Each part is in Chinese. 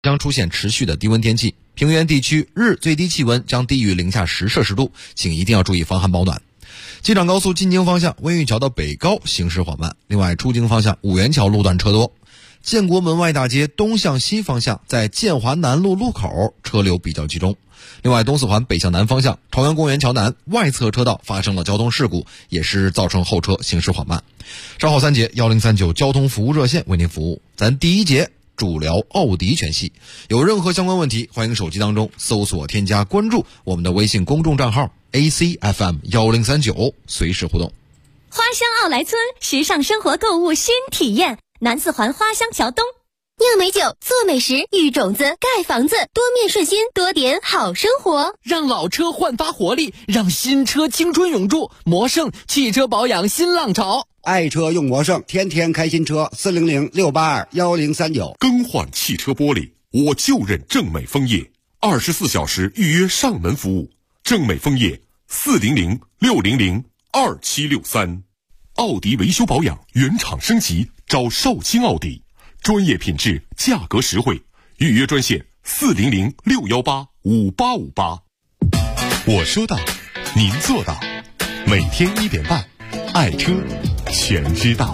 将出现持续的低温天气，平原地区日最低气温将低于零下10摄氏度，请一定要注意防寒保暖。机场高速进京方向温榆桥到北高行驶缓慢，另外出京方向五原桥路段车多。建国门外大街东向西方向在建华南路路口车流比较集中。另外东四环北向南方向朝阳公园桥南外侧车道发生了交通事故，也是造成后车行驶缓慢。稍后3节1039交通服务热线为您服务。咱第一节主聊奥迪全系，有任何相关问题欢迎手机当中搜索添加关注我们的微信公众账号 ACFM1039，随时互动。 花乡奥莱村时尚生活购物新体验，南四环花乡桥东，酿美酒，做美食，育种子，盖房子，多面顺心，多点好生活。 让老车焕发活力，让新车青春永驻。魔盛汽车保养新浪潮， 爱车用魔盛，天天开新车。400-682-1039。 更换汽车玻璃，我就认正美枫叶，24小时预约上门服务。正美枫叶400-600-2763。奥迪维修保养原厂升级，找少卿奥迪，专业品质，价格实惠。预约专线400-618-5858。我说到，您做到。每天1点半，爱车全知道。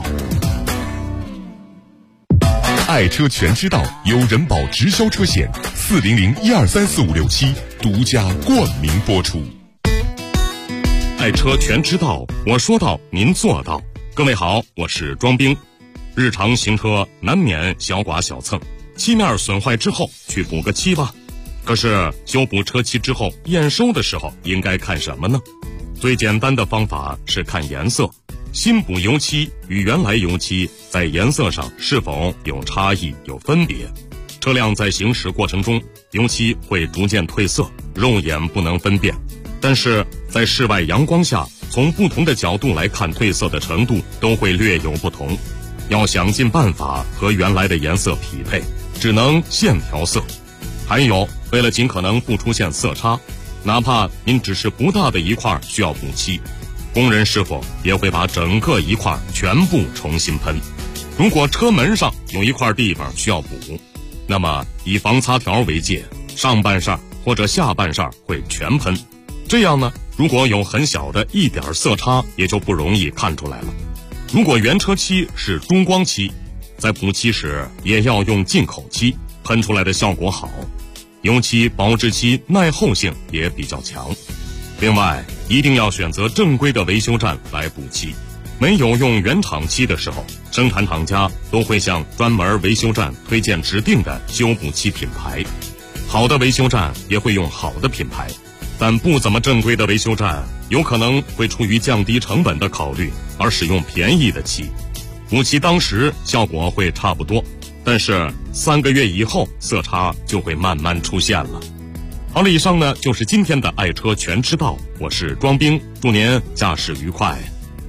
爱车全知道由人保直销车险400-1234567独家冠名播出。爱车全知道，我说到您做到。各位好，我是庄兵。日常行车难免小剐小蹭，漆面损坏之后去补个漆吧。可是修补车漆之后验收的时候应该看什么呢？最简单的方法是看颜色，新补油漆与原来油漆在颜色上是否有差异有分别。车辆在行驶过程中，油漆会逐渐褪色，肉眼不能分辨，但是在室外阳光下，从不同的角度来看，褪色的程度都会略有不同。要想尽办法和原来的颜色匹配，只能线调色。还有，为了尽可能不出现色差，哪怕您只是不大的一块需要补漆，工人师傅也会把整个一块全部重新喷。如果车门上有一块地方需要补，那么以防擦条为界，上半扇或者下半扇会全喷。这样呢，如果有很小的一点色差，也就不容易看出来了。如果原车漆是中光漆，在补漆时也要用进口漆，喷出来的效果好，油漆保质期耐候性也比较强。另外，一定要选择正规的维修站来补漆。没有用原厂漆的时候，生产厂家都会向专门维修站推荐指定的修补漆品牌。好的维修站也会用好的品牌，但不怎么正规的维修站有可能会出于降低成本的考虑而使用便宜的漆，补漆当时效果会差不多，但是3个月以后色差就会慢慢出现了。好了，以上呢就是今天的爱车全知道，我是庄兵，祝您驾驶愉快。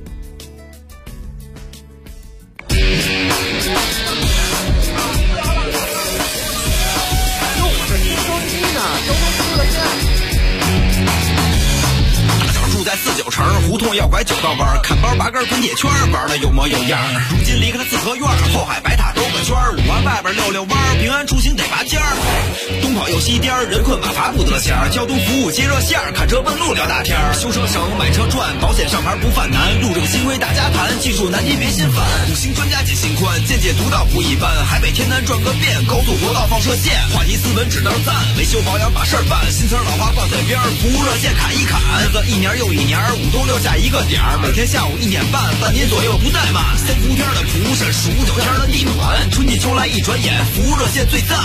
在49城胡同要拐9道弯，看包8根滚铁圈，玩的有模有样。如今离开了四合院，后海白塔兜个圈，5环外边溜溜弯，平安出行得拔尖儿。东跑又西颠，人困马乏不得闲。交通服务接热线，看车问路聊大天。修车省，买车赚，保险上牌不犯难。路正新规大家谈，技术难题别心烦。5星专家解心宽，见解独到不一般。海北天南转个遍，高速国道放射线。话题斯文只当赞，维修保养把事儿办。新词老话放在边，服务热线砍一砍。日子一年又一年，5冬6夏一个点儿，每天下午1点半，半年左右不怠慢。3伏天的蒲是数9天的地暖，春季秋来一转眼，服务热线最赞。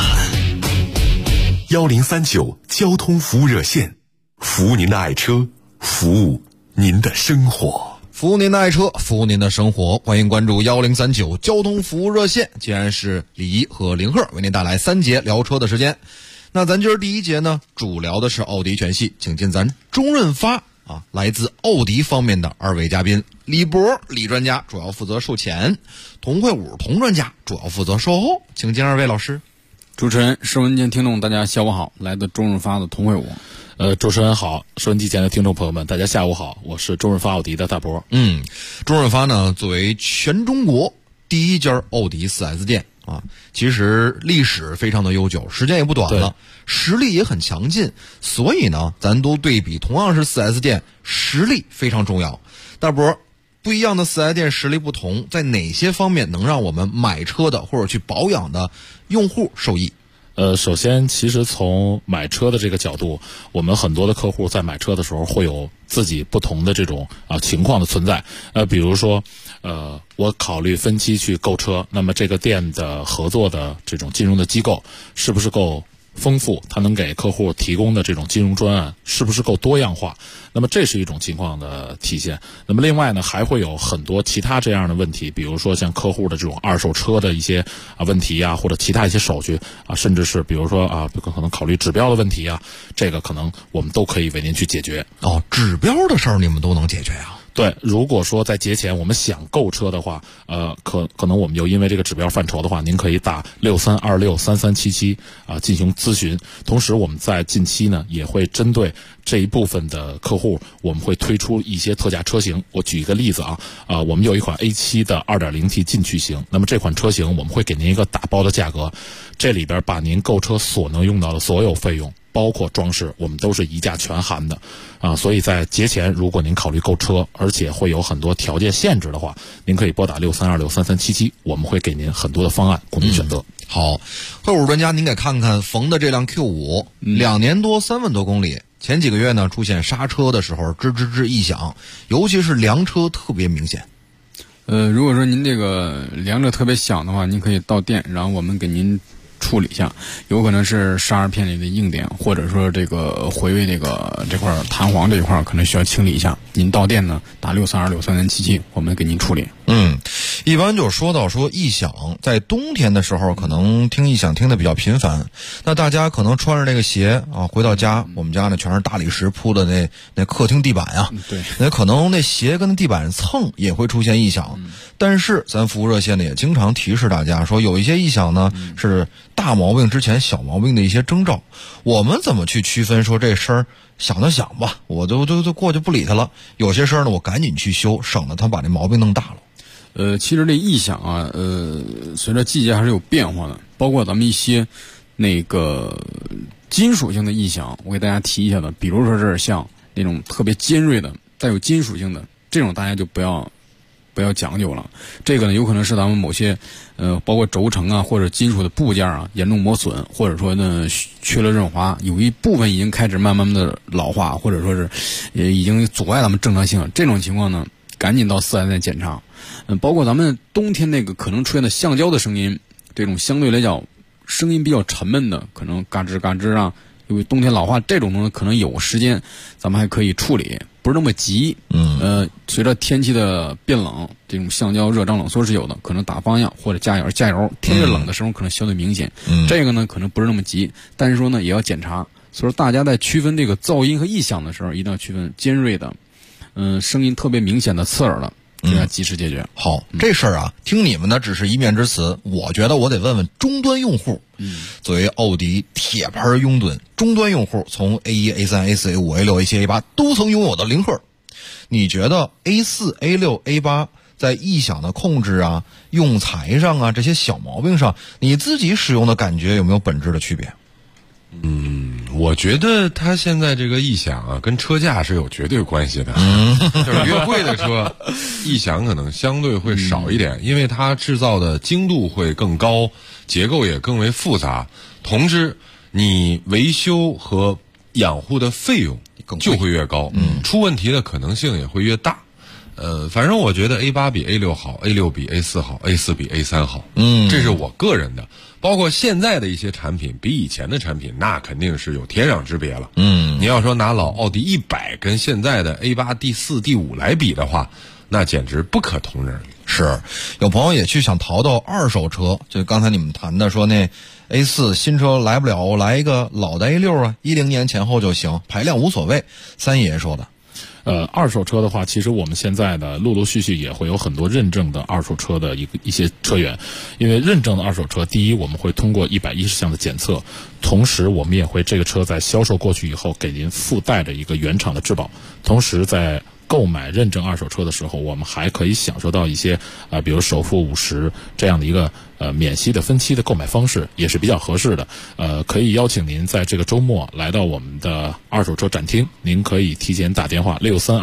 1039交通服务热线，服务您的爱车，服务您的生活。 服务您的爱车，服务您的生活，欢迎关注1039交通服务热线。既然是李一和林鹤为您带来3节聊车的时间，那咱今儿第1节呢，主聊的是奥迪全系，请进咱钟润发来自奥迪方面的2位嘉宾，李博李专家主要负责售前，童慧武童专家主要负责售后，请进2位老师。 主持人，收音机听众大家下午好，来自钟润发的童慧武。 主持人好，收音机前的听众朋友们大家下午好，我是钟润发奥迪的大博。 钟润发呢作为全中国第1家奥迪4S店， 啊，其实历史非常的悠久，时间也不短了，实力也很强劲，所以呢，咱都对比同样是 4S 店，实力非常重要。大伯，不一样的 4S 店实力不同，在哪些方面能让我们买车的或者去保养的用户受益？ 首先，其实从买车的这个角度，我们很多的客户在买车的时候会有自己不同的这种情况的存在。比如说，我考虑分期去购车，那么这个店的合作的这种金融的机构是不是够丰富，它能给客户提供的这种金融专案是不是够多样化，那么这是一种情况的体现。那么另外呢，还会有很多其他这样的问题，比如说像客户的这种二手车的一些问题啊，或者其他一些手续啊，甚至是比如说可能考虑指标的问题啊，这个可能我们都可以为您去解决。 指标的事儿你们都能解决啊？ 对，如果说在节前我们想购车的话，可能我们就因为这个指标范畴的话，您可以打63263377进行咨询。同时，我们在近期呢也会针对这一部分的客户，我们会推出一些特价车型。我举一个例子我们有一款 A7 的 2.0T 进取型，那么这款车型我们会给您一个打包的价格，这里边把您购车所能用到的所有费用，包括装饰，我们都是一价全含的所以在节前如果您考虑购车，而且会有很多条件限制的话，您可以拨打63263377，我们会给您很多的方案供您选择。 好，会务专家，您给看看冯的这辆 Q5，2年多3万多公里，前几个月呢出现刹车的时候吱吱吱异响，尤其是凉车特别明显。 如果说您这个凉着特别响的话，您可以到店，然后我们给您处理一下，有可能是刹车片里的硬点，或者说这个回位这块弹簧这一块可能需要清理一下。您到店呢打63263377，我们给您处理。 一般就说到异响，在冬天的时候可能听异响听得比较频繁，那大家可能穿着这个鞋回到家，我们家呢全是大理石铺的那客厅地板呀， 对， 那可能那鞋跟那地板蹭也会出现异响。但是咱服务热线呢也经常提示大家说，有一些异响呢是大毛病之前小毛病的一些征兆，我们怎么去区分说这声响就响吧，我都过去不理他了，有些声呢我赶紧去修，省得他把这毛病弄大了。 其实这异响随着季节还是有变化的，包括咱们一些那个金属性的异响，我给大家提一下的，比如说是像那种特别尖锐的带有金属性的这种，大家就不要讲究了。这个呢有可能是咱们某些包括轴承或者金属的部件严重磨损，或者说呢缺了润滑，有一部分已经开始慢慢的老化，或者说是已经阻碍咱们正常性，这种情况呢赶紧到4S店检查。包括咱们冬天那个可能出现的橡胶的声音，这种相对来讲声音比较沉闷的，可能嘎吱嘎吱因为冬天老化这种东西可能有时间咱们还可以处理，不是那么急。随着天气的变冷，这种橡胶热胀冷缩是有的，可能打方向或者加油，天气冷的时候可能相对明显。这个呢可能不是那么急，但是说呢也要检查。所以说大家在区分这个噪音和异响的时候，一定要区分尖锐的声音特别明显的刺耳的，这要及时解决。 好，这事儿听你们的只是一面之词，我觉得我得问问终端用户。作为奥迪铁牌拥趸，终端用户从 A1、A3、A4、A5、A6、A7、A8 都曾拥有的零赫，你觉得 A4、A6、A8 在异响的控制用材上这些小毛病上，你自己使用的感觉有没有本质的区别？ 我觉得它现在这个异响跟车价是有绝对关系的。就是越贵的车，异响可能相对会少一点，因为它制造的精度会更高，结构也更为复杂，同时你维修和养护的费用就会越高，出问题的可能性也会越大。反正我觉得 A8 比 A6 好， A6 比 A4 好， A4 比 A3 好，这是我个人的。包括现在的一些产品比以前的产品那肯定是有天壤之别了。你要说拿老奥迪100跟现在的 A8 D4 D5 来比的话，那简直不可同日。 是，有朋友也去想淘到二手车，就刚才你们谈的说那 A4 新车来不了，来一个老的 A6 10年前后就行，排量无所谓。三爷说的。 二手车的话，其实我们现在的陆陆续续也会有很多认证的二手车的一些车源，因为认证的二手车，第一我们会通过110项的检测，同时我们也会这个车在销售过去以后给您附带着一个原厂的质保，同时在购买认证二手车的时候，我们还可以享受到一些比如首付50%这样的一个免息的分期的购买方式，也是比较合适的。可以邀请您在这个周末来到我们的二手车展厅，您可以提前打电话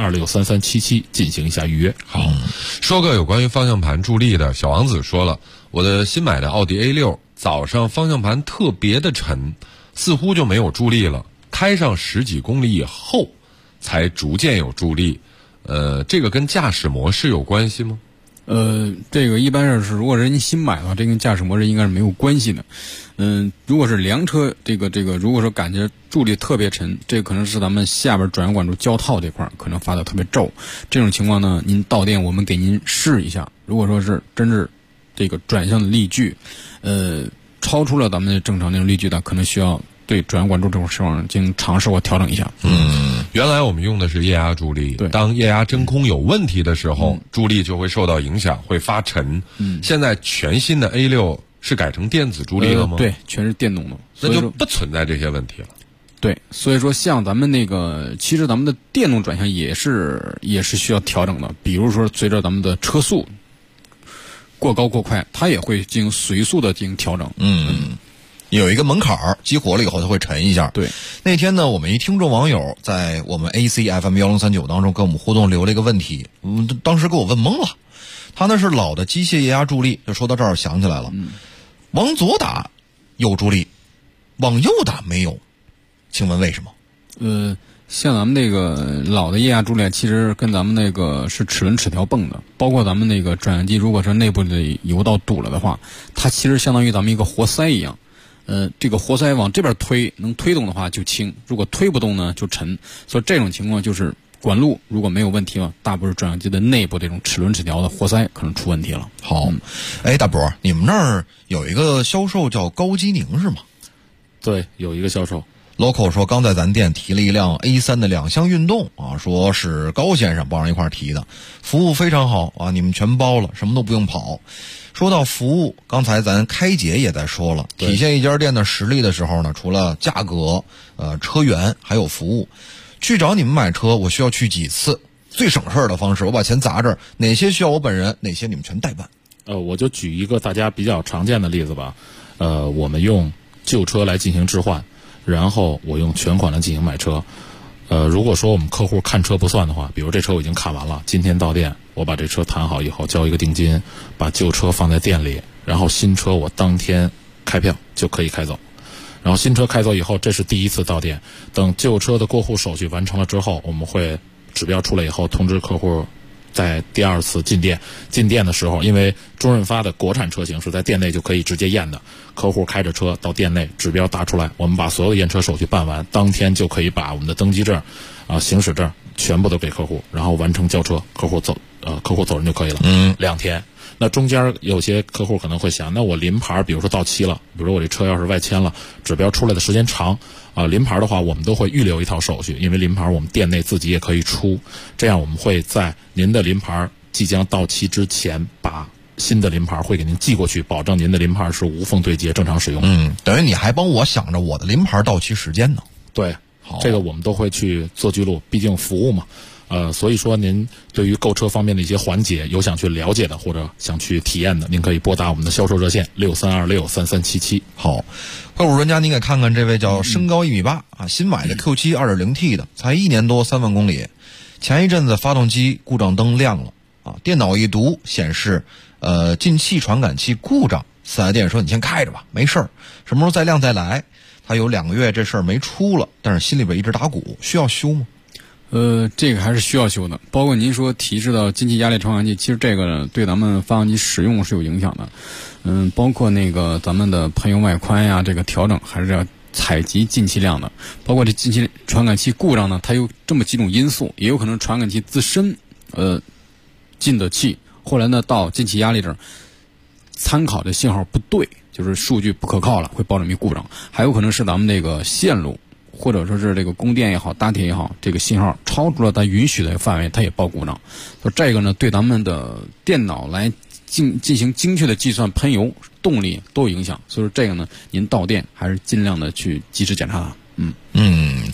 63263377进行一下预约。 好，说个有关于方向盘助力的。小王子说了，我的新买的奥迪 A6 早上方向盘特别的沉，似乎就没有助力了，开上10几公里以后才逐渐有助力。这个跟驾驶模式有关系吗？ 这个一般是如果人家新买的话，这跟驾驶模式应该是没有关系的。如果是凉车，这个如果说感觉助力特别沉，这个可能是咱们下边转向管柱胶套这块可能发的特别皱。这种情况呢，您到店我们给您试一下。如果说是真是这个转向的力矩，超出了咱们正常那种力矩的，可能需要对转向管柱这种情况进行尝试或调整一下。 原来我们用的是液压助力，当液压真空有问题的时候，助力就会受到影响，会发沉。现在全新的 A6 是改成电子助力了吗？ 对，全是电动的， 那就不存在这些问题了。 对，所以说像咱们那个，其实咱们的电动转向也是需要调整的。比如说随着咱们的车速过高过快，它也会进行随速的进行调整。 有一个门槛儿，激活了以后它会沉一下。 对， 那天呢，我们一听众网友在我们 ACFM1039当中跟我们互动留了一个问题，当时给我问懵了。他那是老的机械液压助力，就说到这儿想起来了，往左打有助力，往右打没有，请问为什么？ 像咱们那个老的液压助力，其实跟咱们那个是齿轮齿条泵的，包括咱们那个转向机，如果是内部的油道堵了的话，它其实相当于咱们一个活塞一样。这个活塞往这边推，能推动的话就轻，如果推不动呢就沉。所以这种情况就是管路如果没有问题了，大部分转向机的内部这种齿轮齿条的活塞可能出问题了。 好，大伯，你们那儿有一个销售叫高基宁是吗？ 对，有一个销售。 local 说刚在咱店提了一辆 A3 的2厢运动啊，说是高先生帮人一块提的，服务非常好啊，你们全包了，什么都不用跑。说到服务，刚才咱开姐也在说了，体现一家店的实力的时候呢，除了价格、车源，还有服务。去找你们买车，我需要去几次？最省事儿的方式，我把钱砸这儿，哪些需要我本人，哪些你们全代办。 我就举一个大家比较常见的例子吧。我们用旧车来进行置换，然后我用全款来进行买车。如果说我们客户看车不算的话，比如这车我已经看完了，今天到店，我把这车谈好以后交一个定金，把旧车放在店里，然后新车我当天开票就可以开走。然后新车开走以后，这是第一次到店，等旧车的过户手续完成了之后，我们会指标出来以后通知客户在第二次进店的时候，因为中润发的国产车型是在店内就可以直接验的，客户开着车到店内，指标打出来，我们把所有验车手续办完，当天就可以把我们的登记证行驶证全部都给客户，然后完成交车，客户走人就可以了。2天。那中间有些客户可能会想，那我临牌比如说到期了，比如说我这车要是外迁了，指标出来的时间长临牌的话，我们都会预留一套手续，因为临牌我们店内自己也可以出，这样我们会在您的临牌即将到期之前把新的临牌会给您寄过去，保证您的临牌是无缝对接正常使用。 等于你还帮我想着我的临牌到期时间呢。 对，这个我们都会去做记录，毕竟服务嘛。所以说您对于购车方面的一些环节有想去了解的或者想去体验的，您可以拨打我们的销售热线63263377。 好，客户专家您给看看这位叫身高1.8米新买的 Q7 2.0T 的，才1年多3万公里，前一阵子发动机故障灯亮了电脑一读显示进气传感器故障，4S店说你先开着吧，没事儿，什么时候再亮再来。他有2个月这事儿没出了，但是心里边一直打鼓，需要修吗？ 这个还是需要修的。包括您说提示到进气压力传感器，其实这个对咱们发动机使用是有影响的。包括那个咱们的喷油外宽呀，这个调整还是要采集进气量的。包括这进气传感器故障呢，它有这么几种因素，也有可能传感器自身进的气，后来呢到进气压力这儿参考的信号不对，就是数据不可靠了，会报这么一故障。还有可能是咱们那个线路，或者说是这个供电也好，搭铁也好，这个信号超出了它允许的范围，它也报故障。所以这个呢，对咱们的电脑来进行精确的计算喷油动力都有影响。所以说这个呢，您到店还是尽量的去及时检查它。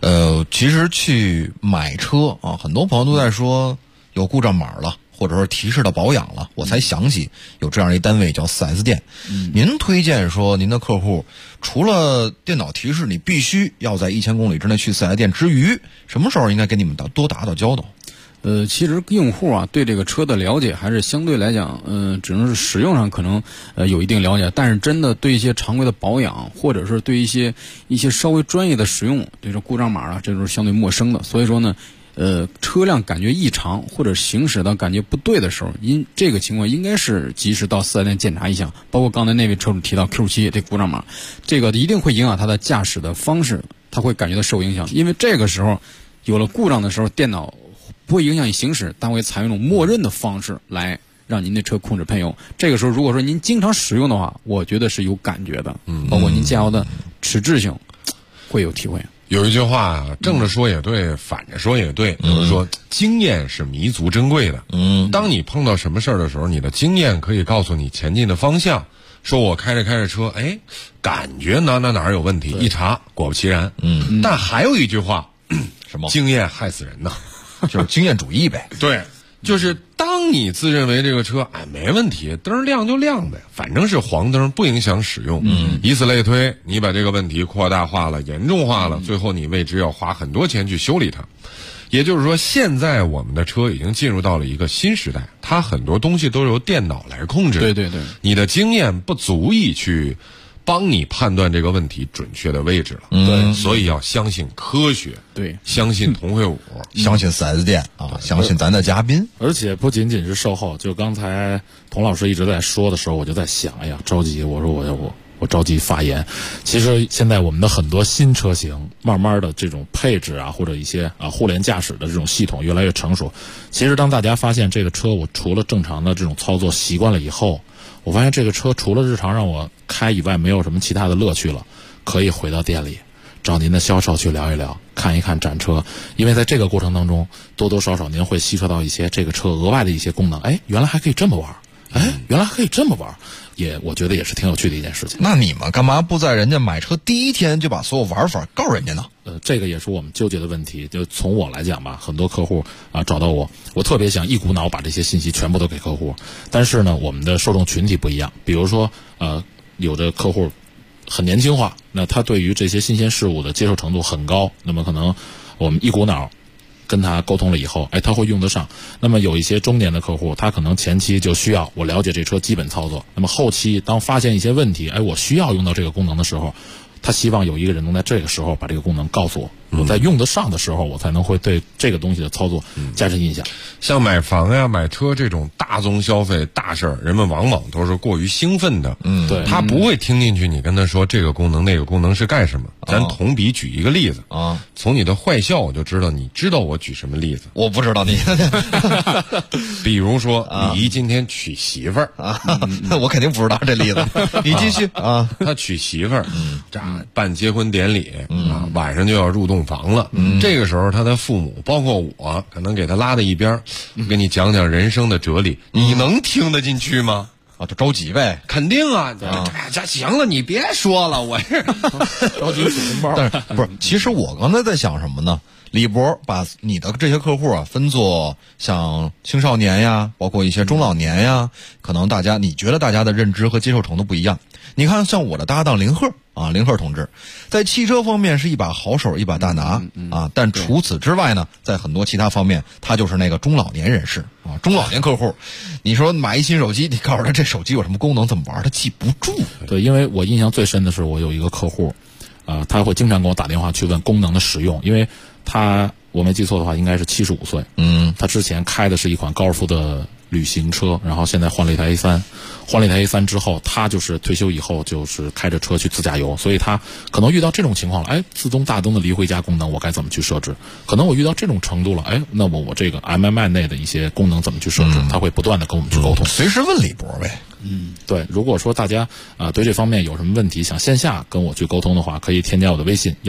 其实去买车啊，很多朋友都在说有故障码了，或者说提示到保养了，我才想起有这样一单位叫 4S 店。您推荐说您的客户除了电脑提示你必须要在1000公里之内去 4S 店之余，什么时候应该给你们多打交道？ 其实用户啊对这个车的了解还是相对来讲，只能是使用上可能有一定了解，但是真的对一些常规的保养，或者是对一些稍微专业的使用，对这故障码啊，这都是相对陌生的。所以说呢，车辆感觉异常或者行驶到感觉不对的时候，因这个情况应该是及时到4S店检查一下。包括刚才那位车主提到 Q7 这故障码，这个一定会影响他的驾驶的方式，他会感觉到受影响。因为这个时候有了故障的时候，电脑不会影响你行驶，但会采用一种默认的方式来让您的车控制喷油。这个时候如果说您经常使用的话，我觉得是有感觉的，包括您加油的迟滞性会有体会。 有一句话啊，正着说也对，反着说也对，就是说经验是弥足珍贵的。当你碰到什么事儿的时候，你的经验可以告诉你前进的方向。说我开着车，感觉哪儿有问题，一查果不其然。但还有一句话， 什么？ 经验害死人呐， 就是经验主义呗。 对，就是当你自认为这个车没问题，灯亮就亮呗，反正是黄灯，不影响使用。以此类推，你把这个问题扩大化了、严重化了，最后你为之要花很多钱去修理它。也就是说，现在我们的车已经进入到了一个新时代，它很多东西都是由电脑来控制。 对， 你的经验不足以去帮你判断这个问题准确的位置了。对，所以要相信科学， 对， 相信同会武， 相信 4S 店啊，相信咱的嘉宾。 而且不仅仅是售后，就刚才童老师一直在说的时候，我就在想，哎呀，着急，我说我着急发言。其实现在我们的很多新车型，慢慢的这种配置啊，或者一些互联驾驶的这种系统越来越成熟。其实当大家发现这个车我除了正常的这种操作习惯了以后，我发现这个车除了日常让我开以外，没有什么其他的乐趣了。可以回到店里找您的销售去聊一聊，看一看展车，因为在这个过程当中，多多少少您会吸收到一些这个车额外的一些功能。原来还可以这么玩，原来还可以这么玩。我觉得也是挺有趣的一件事情。 那你们干嘛不在人家买车第一天就把所有玩法告诉人家呢？ 这个也是我们纠结的问题。就从我来讲吧，很多客户找到我特别想一股脑把这些信息全部都给客户，但是呢，我们的受众群体不一样。比如说有的客户很年轻化，那他对于这些新鲜事物的接受程度很高，那么可能我们一股脑跟他沟通了以后，他会用得上。那么有一些中年的客户，他可能前期就需要我了解这车基本操作，那么后期当发现一些问题，我需要用到这个功能的时候，他希望有一个人能在这个时候把这个功能告诉我，我在用得上的时候，我才能会对这个东西的操作加深印象。 像买房呀、买车这种大宗消费大事儿，人们往往都是过于兴奋的。 对， 他不会听进去你跟他说这个功能那个功能是干什么。咱同比举一个例子啊， 从你的坏笑我就知道你知道我举什么例子。 我不知道你比如说李姨今天娶媳妇儿我肯定不知道这例子。你继续啊。 他娶媳妇儿，办结婚典礼晚上就要入洞房了。这个时候他的父母包括我可能给他拉到一边，跟你讲讲人生的哲理，你能听得进去吗？ 就着急呗， 肯定啊！这行了，你别说了，我是着急数红包。 但是不是？其实我刚才在想什么呢？李博把你的这些客户分作像青少年呀，包括一些中老年呀，可能你觉得大家的认知和接受程度不一样。你看，像我的搭档林鹤林鹤同志，在汽车方面是一把好手，一把大拿但除此之外呢，在很多其他方面，他就是那个中老年人士中老年客户。你说买一新手机，你告诉他这手机有什么功能，怎么玩，他记不住。 对，因为我印象最深的是，我有一个客户，他会经常给我打电话去问功能的使用，因为我没记错的话，应该是75岁。他之前开的是一款高尔夫的旅行车，然后现在换了一台 A3， 换了一台 A3 之后，他就是退休以后就是开着车去自驾游，所以他可能遇到这种情况了，自动大灯的离回家功能我该怎么去设置？可能我遇到这种程度了，那么我这个 MMI 内的一些功能怎么去设置？他会不断的跟我们去沟通， 随时问李博呗。 对，如果说大家对这方面有什么问题，想线下跟我去沟通的话，可以添加我的微信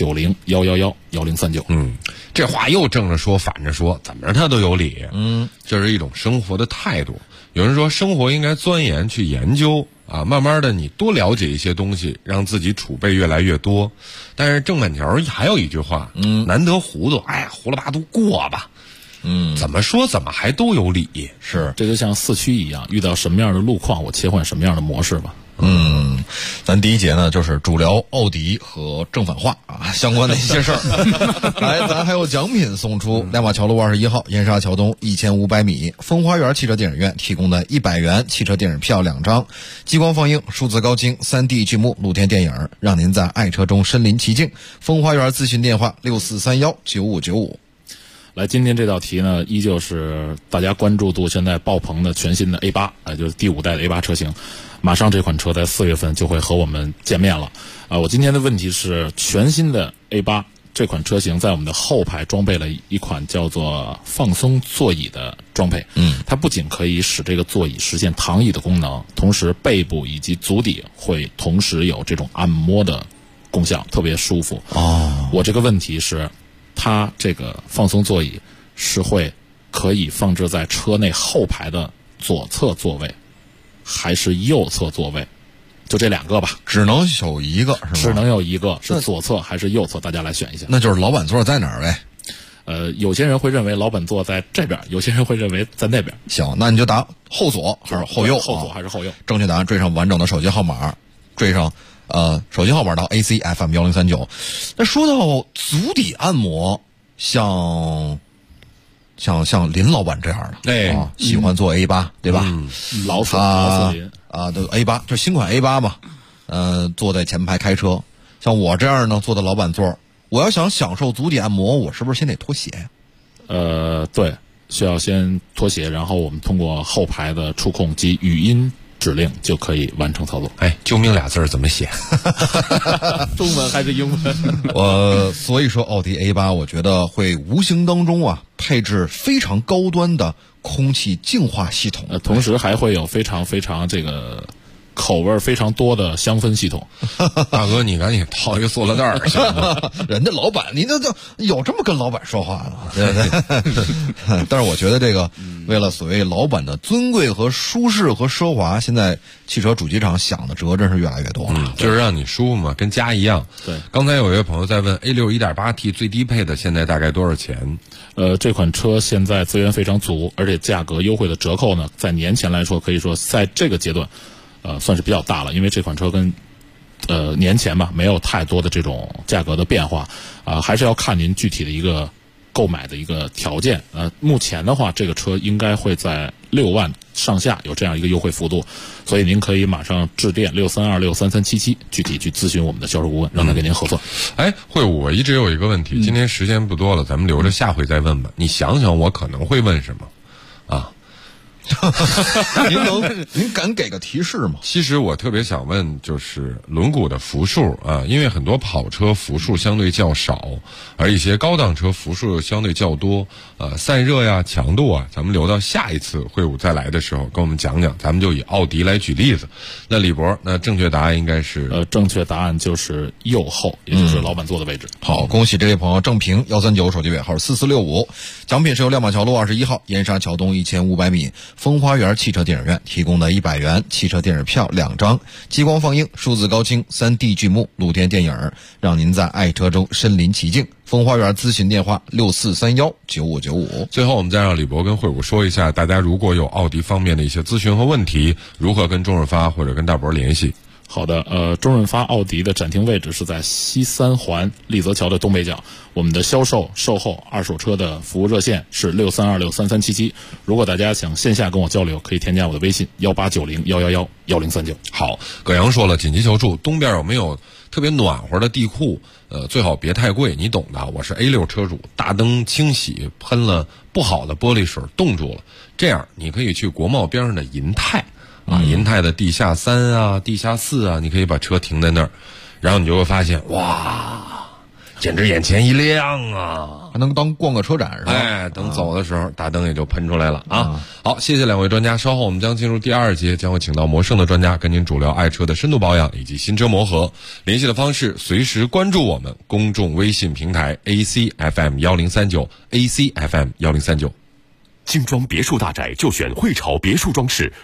1890111039。 这话又正着说反着说，怎么着他都有理。这是一种生活的态度。有人说生活应该钻研去研究， 慢慢的你多了解一些东西，让自己储备越来越多。但是郑板桥还有一句话，难得糊涂，胡了吧都过吧。怎么说怎么还都有理。 是， 这就像四驱一样，遇到什么样的路况，我切换什么样的模式吧。 咱第一节呢就是主聊奥迪和正反话相关的一些事儿。来，咱还有奖品送出。亮马桥路21号燕莎桥东1500米风花园汽车电影院提供的100元汽车电影票2张，激光放映、数字高清、3D 剧目露天电影，让您在爱车中身临其境。风花园咨询电话64319595。 来，今天这道题呢，依旧是大家关注度现在爆棚的全新的 A8，就是第5代的 A8 车型。马上这款车在4月份就会和我们见面了。我今天的问题是，全新的 A8 这款车型在我们的后排装备了一款叫做放松座椅的装配。它不仅可以使这个座椅实现躺椅的功能，同时背部以及足底会同时有这种按摩的功效，特别舒服。我这个问题是，它这个放松座椅是会可以放置在车内后排的左侧座位，还是右侧座位？就这2个吧， 只能有一个，是吗？ 只能有一个，是左侧还是右侧？大家来选一下。 那就是老板座在哪儿呗？ 有些人会认为老板座在这边，有些人会认为在那边。 行，那你就答后左还是后右？ 后左还是后右？ 正确答案，缀上完整的手机号码，缀上手机号码到 ACFM1039。那说到足底按摩，像林老板这样的，喜欢做 A8，对吧？ 老死林对 A8 就新款 A8 嘛，坐在前排开车。像我这样呢，坐在老板座，我要想享受足底按摩，我是不是先得脱鞋呀？ 对，需要先脱鞋，然后我们通过后排的触控及语音指令就可以完成操作。 救命俩字怎么写？ 中文还是英文？ 所以说奥迪 A8 我觉得会无形当中配置非常高端的空气净化系统， 同时还会有非常非常这个口味非常多的香氛系统。 大哥，你赶紧套一个塑料袋儿行吗？ 人家老板，您这有这么跟老板说话的？对对。但是我觉得这个为了所谓老板的尊贵和舒适和奢华，现在汽车主机厂想的辙真是越来越多了。 就是让你舒服嘛，跟家一样。 对。 刚才有一位朋友在问 A6 1.8T 最低配的现在大概多少钱？ 这款车现在资源非常足，而且价格优惠的折扣呢，在年前来说可以说在这个阶段算是比较大了，因为这款车跟年前吧没有太多的这种价格的变化还是要看您具体的一个购买的一个条件。目前的话，这个车应该会在6万上下有这样一个优惠幅度，所以您可以马上致电63263377，具体去咨询我们的销售顾问，让他跟您合作。 会武，我一直有一个问题，今天时间不多了，咱们留着下回再问吧。你想想我可能会问什么啊？ 您敢给个提示吗？ 其实我特别想问，就是轮毂的伏数因为很多跑车伏数相对较少，而一些高档车伏数相对较多，散热呀、强度咱们留到下一次会武再来的时候跟我们讲讲。咱们就以奥迪来举例子。那李博，那正确答案应该是正确答案就是右后，也就是老板座的位置。 好，恭喜这位朋友郑平139，手机尾号4465。奖品是由亮马桥路21号燕莎桥东1500米风花园汽车电影院提供的100元汽车电影票2张，激光放映、数字高清、3D 剧目露天电影，让您在爱车中身临其境。风花园咨询电话64319595。 最后我们再让李博跟会武说一下，大家如果有奥迪方面的一些咨询和问题，如何跟中润发或者跟大博联系？ 好的，中润发奥迪的展厅位置是在西三环立泽桥的东北角。我们的销售、售后、二手车的服务热线是63263377。如果大家想线下跟我交流，可以添加我的微信1890111039。 好，葛阳说了，紧急求助，东边有没有特别暖和的地库？最好别太贵，你懂的。我是 A6 车主，大灯清洗喷了不好的玻璃水冻住了，这样你可以去国贸边上的银泰。银泰的地下3地下4你可以把车停在那儿，然后你就会发现，哇，简直眼前一亮啊！ 还能当逛个车展是吧？ 等走的时候，大灯也就喷出来了啊！好，谢谢两位专家，稍后我们将进入第2节，将会请到魔圣的专家跟您主聊爱车的深度保养以及新车磨合。联系的方式，随时关注我们公众微信平台 ACFM1039 ACFM1039。 精装别墅大宅就选汇潮别墅装饰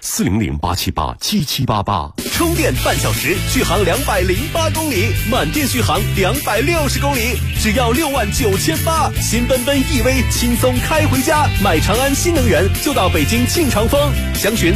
，400-878-7788。 充电半小时，续航208公里，满电续航260公里，只要69800。新奔奔 EV 轻松开回家，买长安新能源就到北京庆长丰，详询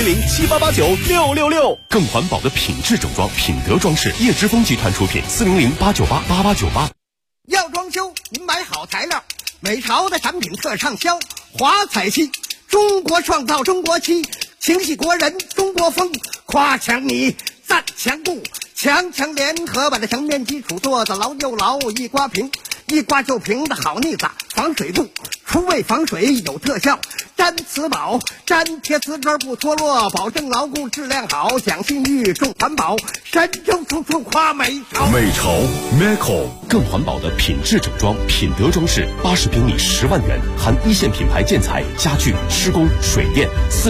400-7889-666。 更环保的品质整装，品德装饰，叶之峰集团出品，400-898-8898。 要装修，您买好材料，美潮的产品特畅销，华彩漆，中国创造中国漆，情系国人中国风，夸墙你赞墙布，墙联合把这墙面基础做得牢又牢，一刮平，一刮就平的好腻子，防水度，除味防水有特效，粘瓷宝，粘贴瓷砖不脱落，保证牢固质量好，讲信誉重环保，神州处处夸美潮。 美潮 Meco 更环保的品质整装，品德装饰，80平米10万元，含一线品牌建材、家具、施工、水电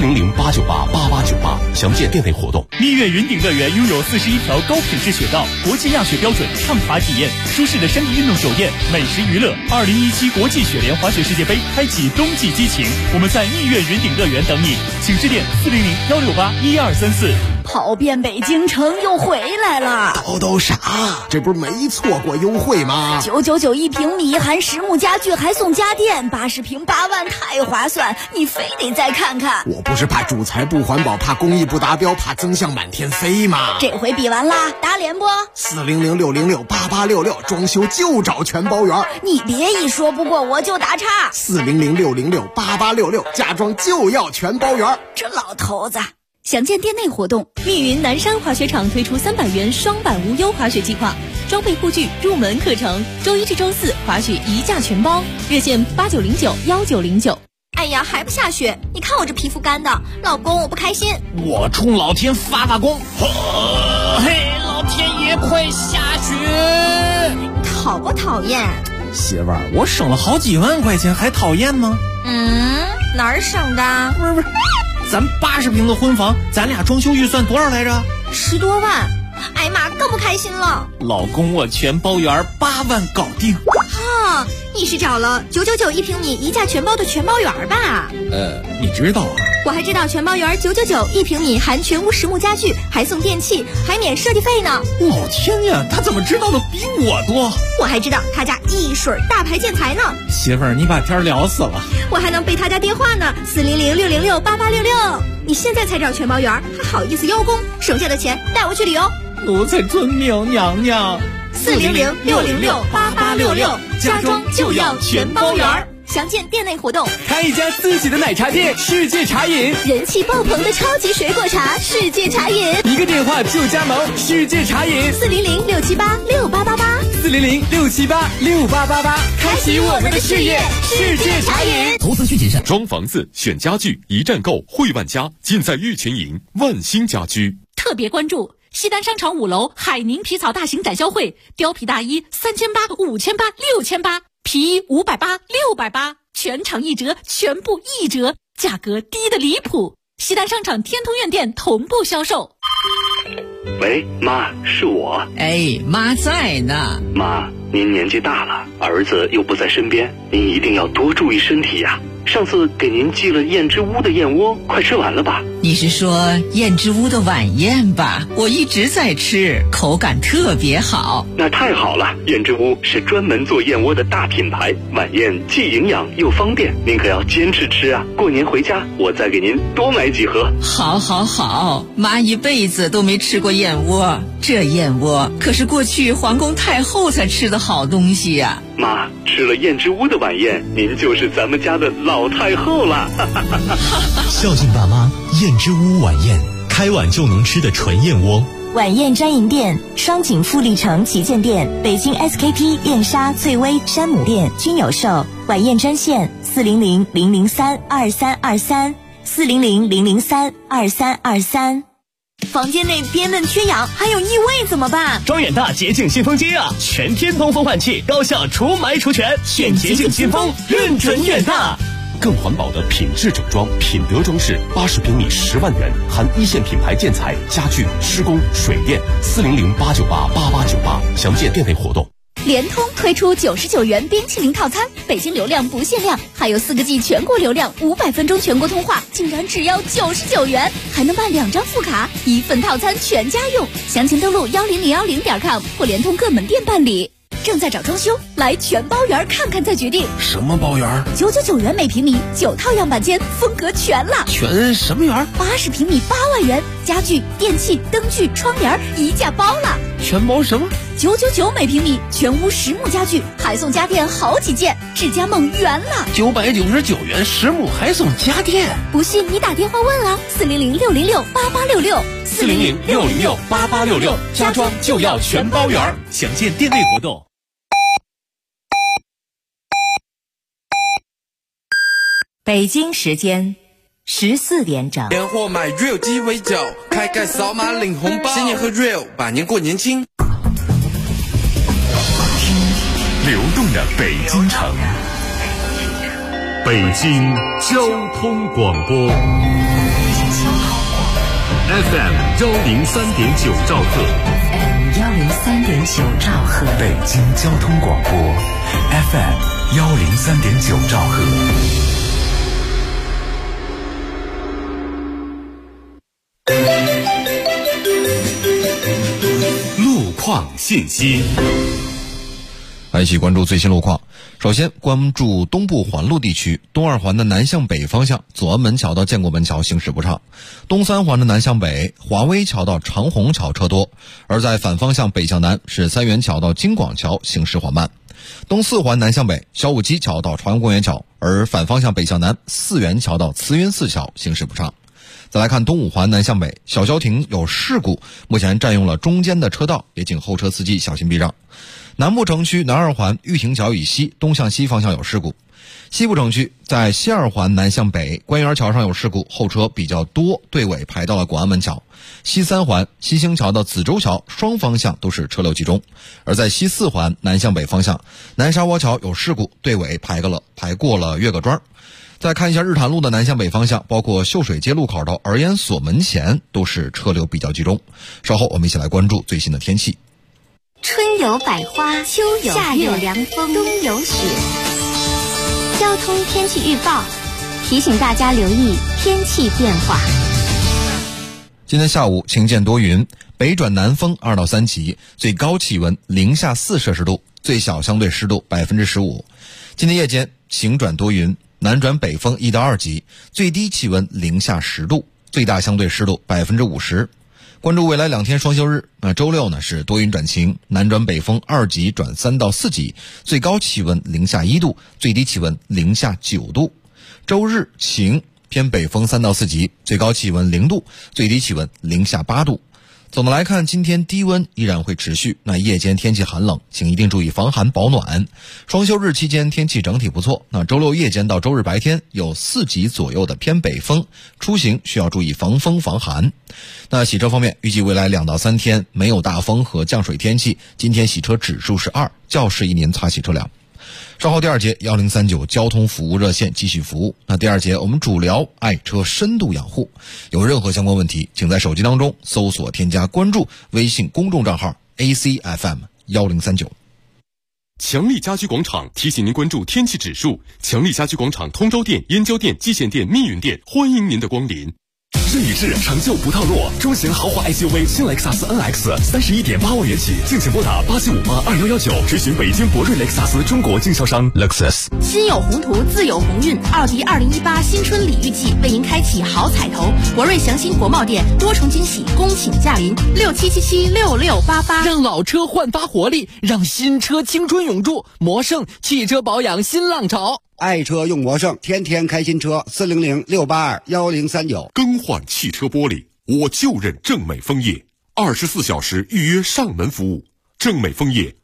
，400-898-8898。详见店内活动。 蜜月云顶乐园拥有41条高品质雪道，国际亚雪标准，畅滑体验，舒适的山地运动酒店，美食娱乐。2017国际雪联滑雪世界杯开启冬季激情，我们在蜜月云顶乐园等你，请致电400-168-1234。 跑遍北京城又回来了， 都啥？这不是没错过优惠吗 ？999一平米，含实木家具还送家电，80平8万，太划算！你非得再看看。 我不是怕主材不环保，怕工艺不达标，怕增项满天飞吗？ 这回比完啦，打脸不 ？400-606-8866，装修就找全包圆。 你别一说不过我就打岔。 400-606-8866，家装就要全包圆。 这老头子。 详见店内活动，密云南山滑雪场推出300元双板无忧滑雪计划，装备护具、入门课程，周一至周四滑雪一价全包，热线8909-1909。 哎呀，还不下雪？你看我这皮肤干的，老公我不开心。 我冲老天发功，嘿，老天爷快下雪！ 讨不讨厌？ 媳妇儿，我省了好几万块钱，还讨厌吗？ 哪儿省的？ 不是。咱80平的婚房，咱俩装修预算多少来着 ？10多万。哎妈，更不开心了。 老公，我全包圆，8万搞定。 哈，你是找了999一平米一价全包的全包圆吧？ 你知道啊？ 我还知道全包圆999一平米，含全屋实木家具，还送电器，还免设计费呢。 老天呀，他怎么知道的比我多？ 我还知道他家一水大牌建材呢。 媳妇儿，你把天聊死了。 我还能背他家电话呢，400-606-8866。你现在才找全包圆，还好意思邀功？省下的钱带我去旅游。 奴才遵命，娘娘。 400-606-8866，家装就要全包圆。详见店内活动。 开一家自己的奶茶店，世界茶饮， 人气爆棚的超级水果茶，世界茶饮， 一个电话就加盟，世界茶饮 ，400-678-6888，400-678-6888，开启我们的事业，世界茶饮。 投资需谨慎。装房子、选家具，一站购，汇万家，尽在玉泉营万兴家居。 特别关注西单商场5楼海宁皮草大型展销会，貂皮大衣3800、5800、6800，皮衣580、680，全场1折，全部1折，价格低得离谱。西单商场天通苑店同步销售。 喂，妈，是我。 哎，妈在呢。 妈，您年纪大了，儿子又不在身边，您一定要多注意身体呀。上次给您寄了燕之屋的燕窝，快吃完了吧？ 你是说燕之屋的晚宴吧？我一直在吃，口感特别好。 那太好了，燕之屋是专门做燕窝的大品牌，晚宴既营养又方便，您可要坚持吃啊！过年回家我再给您多买几盒。 好好好，妈一辈子都没吃过燕窝，这燕窝可是过去皇宫太后才吃的好东西呀。 妈，吃了燕之屋的晚宴，您就是咱们家的老太后了。 孝敬爸妈，燕之屋晚宴，开碗就能吃的纯燕窝。 晚宴专营店：双井富力城旗舰店、北京 SKP 燕莎、翠微、山姆店均有售。晚宴专线400-003-2323，400-003-2323。房间内憋闷缺氧，还有异味怎么办？ 装远大洁净新风机啊，全天通风换气，高效除霾除醛，选洁净新风，认准远大。 更环保的品质整装，品德装饰，80平米10万元，含一线品牌建材、家具、施工、水电，400-898-8898，详见店内活动。 联通推出99元冰淇淋套餐，北京流量不限量，还有4个G 全国流量，500分钟全国通话，竟然只要99元，还能办2张副卡，1份套餐全家用。详情登录10010.com 或联通各门店办理。正在找装修，来全包园看看再决定。 什么包园 ？999元每平米，9套样板间，风格全了。 全什么园 ？80平米8万元，家具、电器、灯具、窗帘一价包了。 全包什么 ？999每平米，全屋实木家具，还送家电好几件，智家梦圆了。 999元实木还送家电， 不信你打电话问啊，400-606-8866。 400-606-8866，家装就要全包圆，详见店内活动。 北京时间14点整。 年货买 Real 鸡尾酒，开盖扫码领红包，新年和 Real 百年过年轻。 流动的北京城，北京交通广播 FM 103.9兆赫 103.9兆赫， 北京交通广播 FM 103.9兆赫。路况信息， 来一起关注最新路况。首先关注东部环路地区，东二环的南向北方向左安门桥到建国门桥行驶不畅，东三环的南向北华威桥到长虹桥车多，而在反方向北向南是三元桥到京广桥行驶缓慢。东四环南向北小武基桥到朝阳公园桥，而反方向北向南四元桥到慈云寺桥行驶不畅。再来看东五环南向北小郊亭有事故，目前占用了中间的车道，也请后车司机小心避让。南部城区南二环玉亭桥以西东向西方向有事故。西部城区在西二环南向北官园桥上有事故，后车比较多，队尾排到了广安门桥。西三环西兴桥到梓州桥双方向都是车流集中。而在西四环南向北方向南沙窝桥有事故，队尾排过了岳各庄。再看一下日坛路的南向北方向，包括秀水街路口到儿研所门前都是车流比较集中。稍后我们一起来关注最新的天气。 春有百花，秋有夏有凉风，冬有雪。交通天气预报提醒大家留意天气变化。 今天下午晴间多云，北转南风2到3级，最高气温零下4摄氏度，最小相对湿度15%。今天夜间晴转多云，南转北风1到2级，最低气温零下10度，最大相对湿度50%。关注未来2天双休日，周六呢是多云转晴，南转北风2级转3到4级，最高气温零下1度，最低气温零下9度。周日晴，偏北风3到4级，最高气温0度，最低气温零下8度。总的来看，今天低温依然会持续，那夜间天气寒冷，请一定注意防寒保暖。双休日期间天气整体不错，那周六夜间到周日白天有4级左右的偏北风，出行需要注意防风防寒。那洗车方面，预计未来2到3天没有大风和降水天气，今天洗车指数是2，较适宜您擦洗车辆。稍后第二节1039交通服务热线继续服务。那第二节我们主聊爱车深度养护，有任何相关问题，请在手机当中搜索添加关注微信公众账号 ACFM1039。 强力家居广场提醒您关注天气指数。强力家居广场通州店、燕郊店、蓟县店、密云店，欢迎您的光临。 这一世成就不套路，中型豪华 SUV 新雷克萨斯 NX 31.8万元起，敬请拨打87582119，咨询北京博瑞雷克萨斯中国经销商 Lexus。 心有宏图，自有鸿运。奥迪2018新春礼遇季为您开启好彩头，博瑞祥鑫国贸店多重惊喜，恭请驾临，67776688， 让老车焕发活力，让新车青春永驻。魔盛汽车保养新浪潮。 爱车用魔盛，天天开新车，400-682-1039。 更换汽车玻璃，我就认正美枫叶，24小时预约上门服务。正美枫叶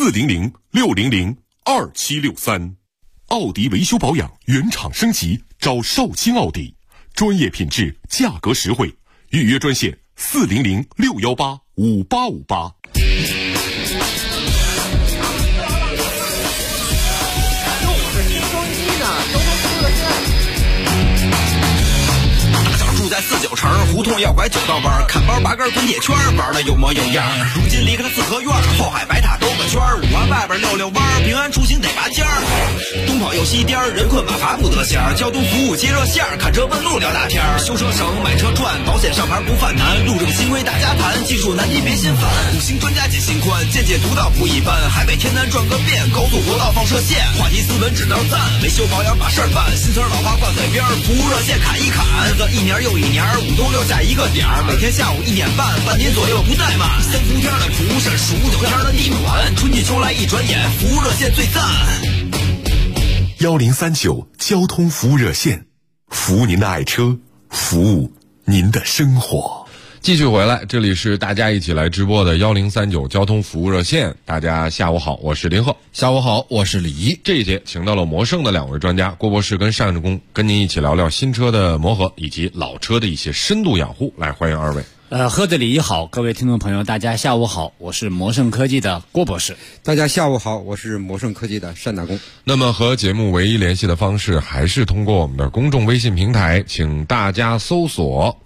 400-600-2763。奥迪维修保养原厂升级，找少卿奥迪，专业品质，价格实惠。预约专线400-618-5858。 住在49城，胡同要拐9道弯，看包8根滚铁圈，玩的有模有样。如今离开了四合院，后海白塔兜个圈，5环外边边溜溜弯，平安出行得拔尖儿。东跑右西颠，人困马乏不得闲儿。交通服务接热线，看车问路聊大天儿。修车省，买车赚，保险上牌不犯难。路政新规大家谈，技术难题别心烦。五星专家解心宽，见解独到不一般。海北天南转个遍，高速国道放射线。话题斯文只道赞，维修保养把事儿办。新词老话挂嘴边，服务热线砍一砍。日子一年又一年，5冬6夏一个点儿。每天下午1点半，半年左右不怠慢。3伏天的蒲扇，数9天的地暖，春季秋来一转眼，服务热线最赞。 1039交通服务热线，服务您的爱车，服务您的生活。 继续回来，这里是大家一起来直播的1039交通服务热线。大家下午好，我是林鹤。 下午好，我是李怡。 这一节请到了魔圣的2位专家郭博士跟单志工，跟您一起聊聊新车的磨合以及老车的一些深度养护。来，欢迎2位。 贺子李怡好，各位听众朋友，大家下午好，我是魔圣科技的郭博士。 大家下午好，我是魔圣科技的单大工。 那么和节目唯一联系的方式还是通过我们的公众微信平台，请大家搜索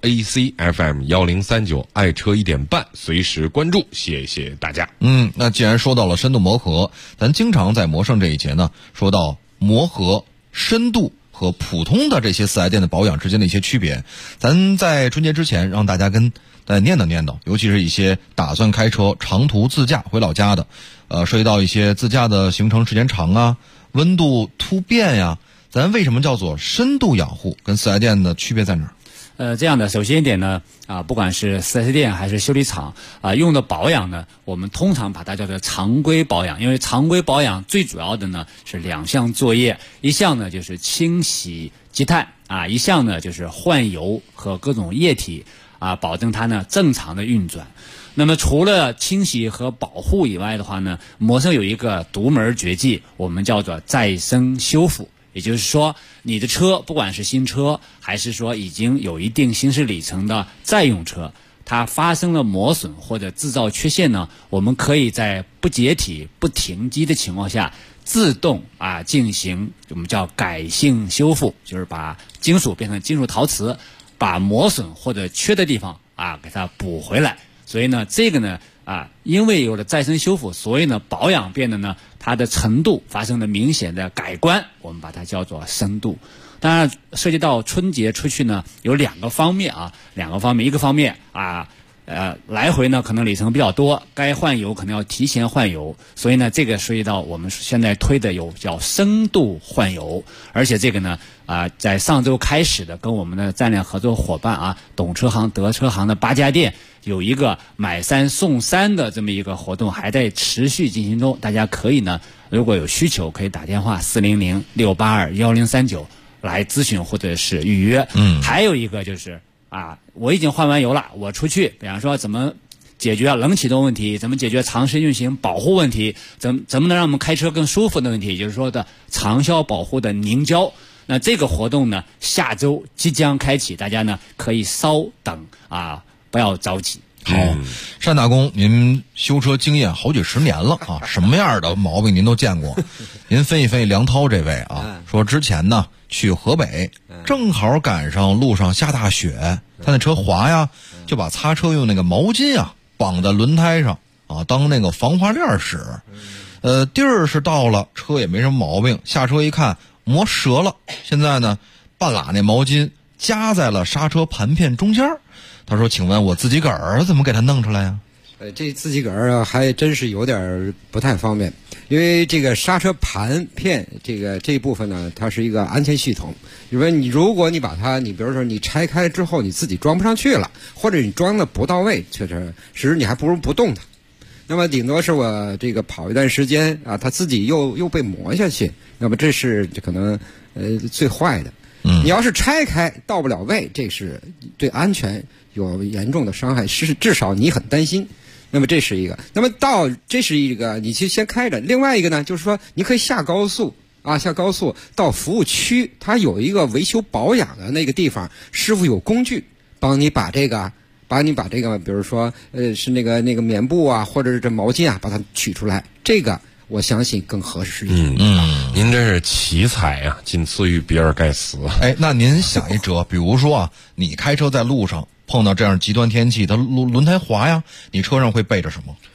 ACFM1039爱车1点半，随时关注，谢谢大家。 那既然说到了深度磨合，咱经常在魔圣这一节呢说到磨合、深度和普通的这些4S店的保养之间的一些区别。咱在春节之前让大家跟念叨，尤其是一些打算开车长途自驾回老家的，涉及到一些自驾的行程时间长啊，温度突变呀，咱为什么叫做深度养护？跟4S店的区别在哪儿？ 这样的，首先一点呢，不管是4S店还是修理厂用的保养呢，我们通常把它叫做常规保养，因为常规保养最主要的呢是2项作业，一项呢就是清洗积碳一项呢就是换油和各种液体保证它呢正常的运转。那么除了清洗和保护以外的话呢，魔圣有一个独门绝技，我们叫做再生修复。也就是说，你的车不管是新车还是说已经有一定行驶里程的在用车，它发生了磨损或者制造缺陷呢，我们可以在不解体不停机的情况下自动进行我们叫改性修复，就是把金属变成金属陶瓷，把磨损或者缺的地方给它补回来。所以呢这个呢因为有了再生修复，所以呢保养变得呢它的程度发生了明显的改观，我们把它叫做深度。当然涉及到春节出去呢有2个方面一个方面来回呢可能里程比较多，该换油可能要提前换油，所以呢这个涉及到我们现在推的有叫深度换油。而且这个呢在上周开始的跟我们的战略合作伙伴懂车行德车行的8家店有一个买3送3的这么一个活动还在持续进行中，大家可以呢如果有需求可以打电话400-682-1039来咨询或者是预约。还有一个就是我已经换完油了，我出去比方说怎么解决冷启动问题，怎么解决长时运行保护问题，怎么能让我们开车更舒服的问题，也就是说的长效保护的凝胶。那这个活动呢下周即将开启，大家呢可以稍等不要着急。 好，单大工，您修车经验好几十年了什么样的毛病您都见过。您分析分析梁涛这位说之前呢去河北，正好赶上路上下大雪，他那车滑呀，就把擦车用那个毛巾绑在轮胎上当那个防滑链使。地儿是到了，车也没什么毛病，下车一看磨折了，现在呢半拉那毛巾夹在了刹车盘片中间。他说请问我自己个儿怎么给他弄出来呀？ 这自己个儿还真是有点不太方便，因为这个刹车盘片这一部分呢，它是一个安全系统。因为如果你把它，你比如说你拆开之后你自己装不上去了，或者你装的不到位，其实你还不如不动它。那么顶多是我这个跑一段时间它自己又被磨下去，那么这是可能最坏的。你要是拆开到不了位，这是对安全有严重的伤害，至少你很担心。那么这是一个，那么这是一个你去先开着。另外一个呢，就是说你可以下高速到服务区，它有一个维修保养的那个地方，师傅有工具帮你把这个，比如说是那个棉布或者是这毛巾把它取出来，这个我相信更合适一点。 您这是奇才仅次于比尔盖茨。 那您想一辙，比如说你开车在路上碰到这样极端天气，它轮胎滑呀，你车上会备着什么？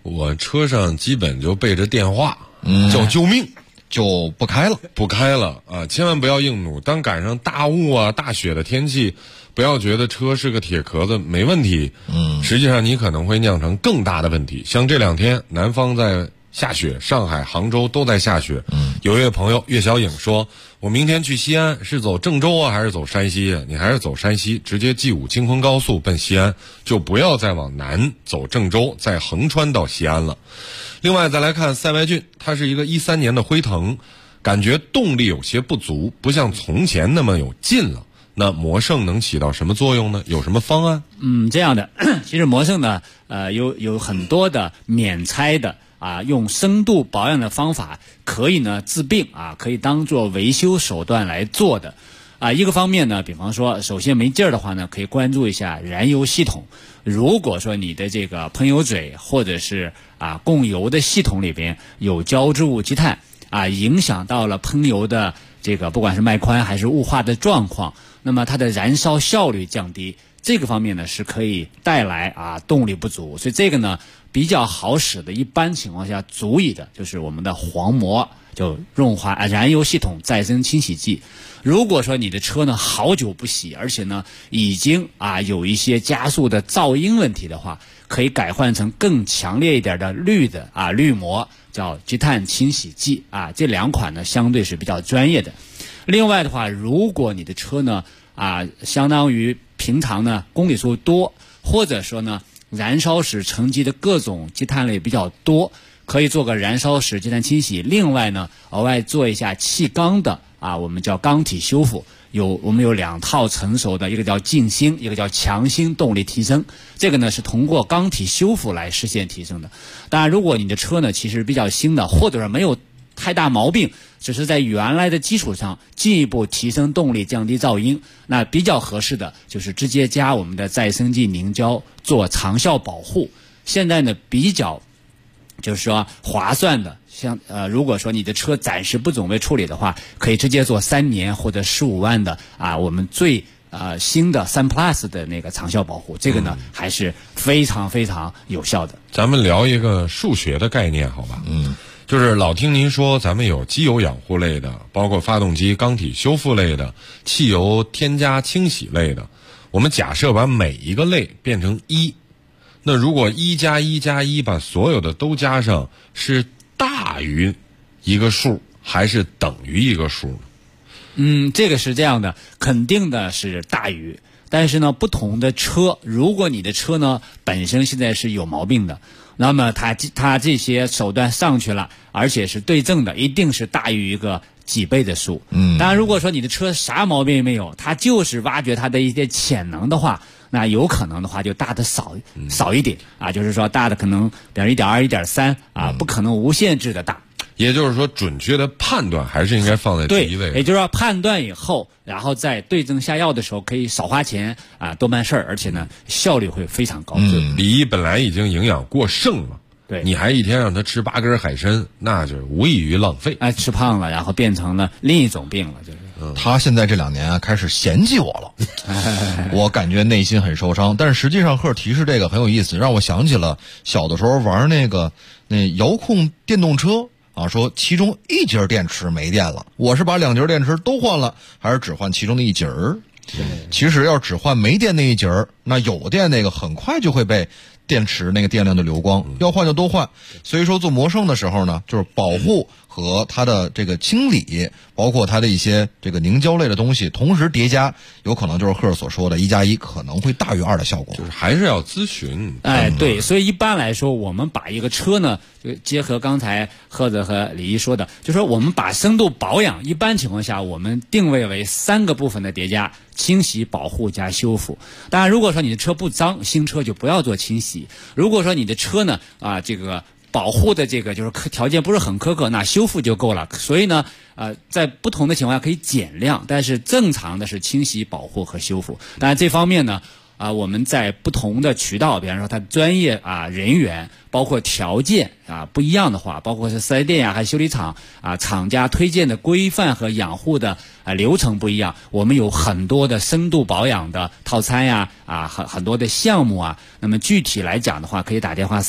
我车上基本就备着电话，叫救命。 就不开了啊！千万不要硬弩。当赶上大雾啊、大雪的天气，不要觉得车是个铁壳子没问题。实际上你可能会酿成更大的问题。像这2天南方在下雪，上海、杭州都在下雪。有一位朋友岳小颖说：“我明天去西安是走郑州啊，还是走山西啊？你还是走山西，直接 G5 京昆高速奔西安，就不要再往南走郑州，再横穿到西安了。”另外再来看赛外骏，它是一个13年的辉腾，感觉动力有些不足，不像从前那么有劲了。那魔圣能起到什么作用呢？有什么方案？ 这样的，其实魔圣呢，有很多的免拆的用深度保养的方法，可以呢治病可以当做维修手段来做的。一个方面呢，比方说，首先没劲儿的话呢，可以关注一下燃油系统。如果说你的这个喷油嘴或者是供油的系统里边有胶质物积碳影响到了喷油的这个不管是脉宽还是雾化的状况，那么它的燃烧效率降低，这个方面呢是可以带来动力不足。所以这个呢比较好使的，一般情况下足以的就是我们的黄膜，就润滑燃油系统再生清洗剂。如果说你的车呢好久不洗，而且呢已经有一些加速的噪音问题的话，可以改换成更强烈一点的滤膜，叫积碳清洗剂这2款呢相对是比较专业的。另外的话，如果你的车呢相当于平常呢公里数多，或者说呢燃烧时沉积的各种积碳类比较多，可以做个燃烧时积碳清洗。另外呢额外做一下气缸的我们叫缸体修复，我们有2套成熟的，一个叫静心，一个叫强心动力提升。这个呢是通过缸体修复来实现提升的。当然，如果你的车呢其实比较新的，或者是没有太大毛病，只是在原来的基础上进一步提升动力、降低噪音，那比较合适的就是直接加我们的再生剂凝胶做长效保护。现在呢比较就是说划算的，像如果说你的车暂时不准备处理的话，可以直接做3年或者15万的我们最新的3 Plus 的那个长效保护，这个呢还是非常非常有效的。 咱们聊一个数学的概念好吧？就是老听您说咱们有机油养护类的，包括发动机缸体修复类的，汽油添加清洗类的。我们假设把每一个类变成1，那如果1加1加1把所有的都加上，是大于一个数还是等于一个数呢？ 这个是这样的，肯定的是大于。但是呢，不同的车，如果你的车呢本身现在是有毛病的，那么它这些手段上去了，而且是对症的，一定是大于一个几倍的数。当然如果说你的车啥毛病也没有，它就是挖掘它的一些潜能的话，那有可能的话就大的少一点就是说大的可能比如 1.2 1.3不可能无限制的大。 也就是说准确的判断还是应该放在第一位。 对，也就是说判断以后，然后在对症下药的时候可以少花钱多办事儿，而且呢效率会非常高。 李一本来已经营养过剩了， 对， 你还一天让他吃8根海参，那就无异于浪费。 吃胖了，然后变成了另一种病了，就是。 他现在这2年开始嫌弃我了，我感觉内心很受伤。但是实际上赫提示这个很有意思，让我想起了小的时候玩那遥控电动车说其中1节电池没电了，我是把2节电池都换了，还是只换其中的1节？其实要只换没电那1节，那有电那个很快就会被电池那个电量就流光，要换就都换。所以说做魔圣的时候呢，就是保护和它的这个清理，包括它的一些这个凝胶类的东西同时叠加，有可能就是赫所说的1加1可能会大于2的效果。 就是还是要咨询。 对，所以一般来说我们把一个车呢，就结合刚才赫子和李一说的，就说我们把深度保养一般情况下我们定位为3个部分的叠加：清洗、保护加修复。当然如果说你的车不脏，新车就不要做清洗。如果说你的车呢这个保护的这个就是条件不是很苛刻，那修复就够了。所以呢在不同的情况下可以减量，但是正常的是清洗、保护和修复。当然这方面呢我们在不同的渠道，比方说它专业人员，包括条件不一样的话，包括是4S店呀还是修理厂厂家推荐的规范和养护的流程不一样，我们有很多的深度保养的套餐呀很多的项目那么具体来讲的话，可以打电话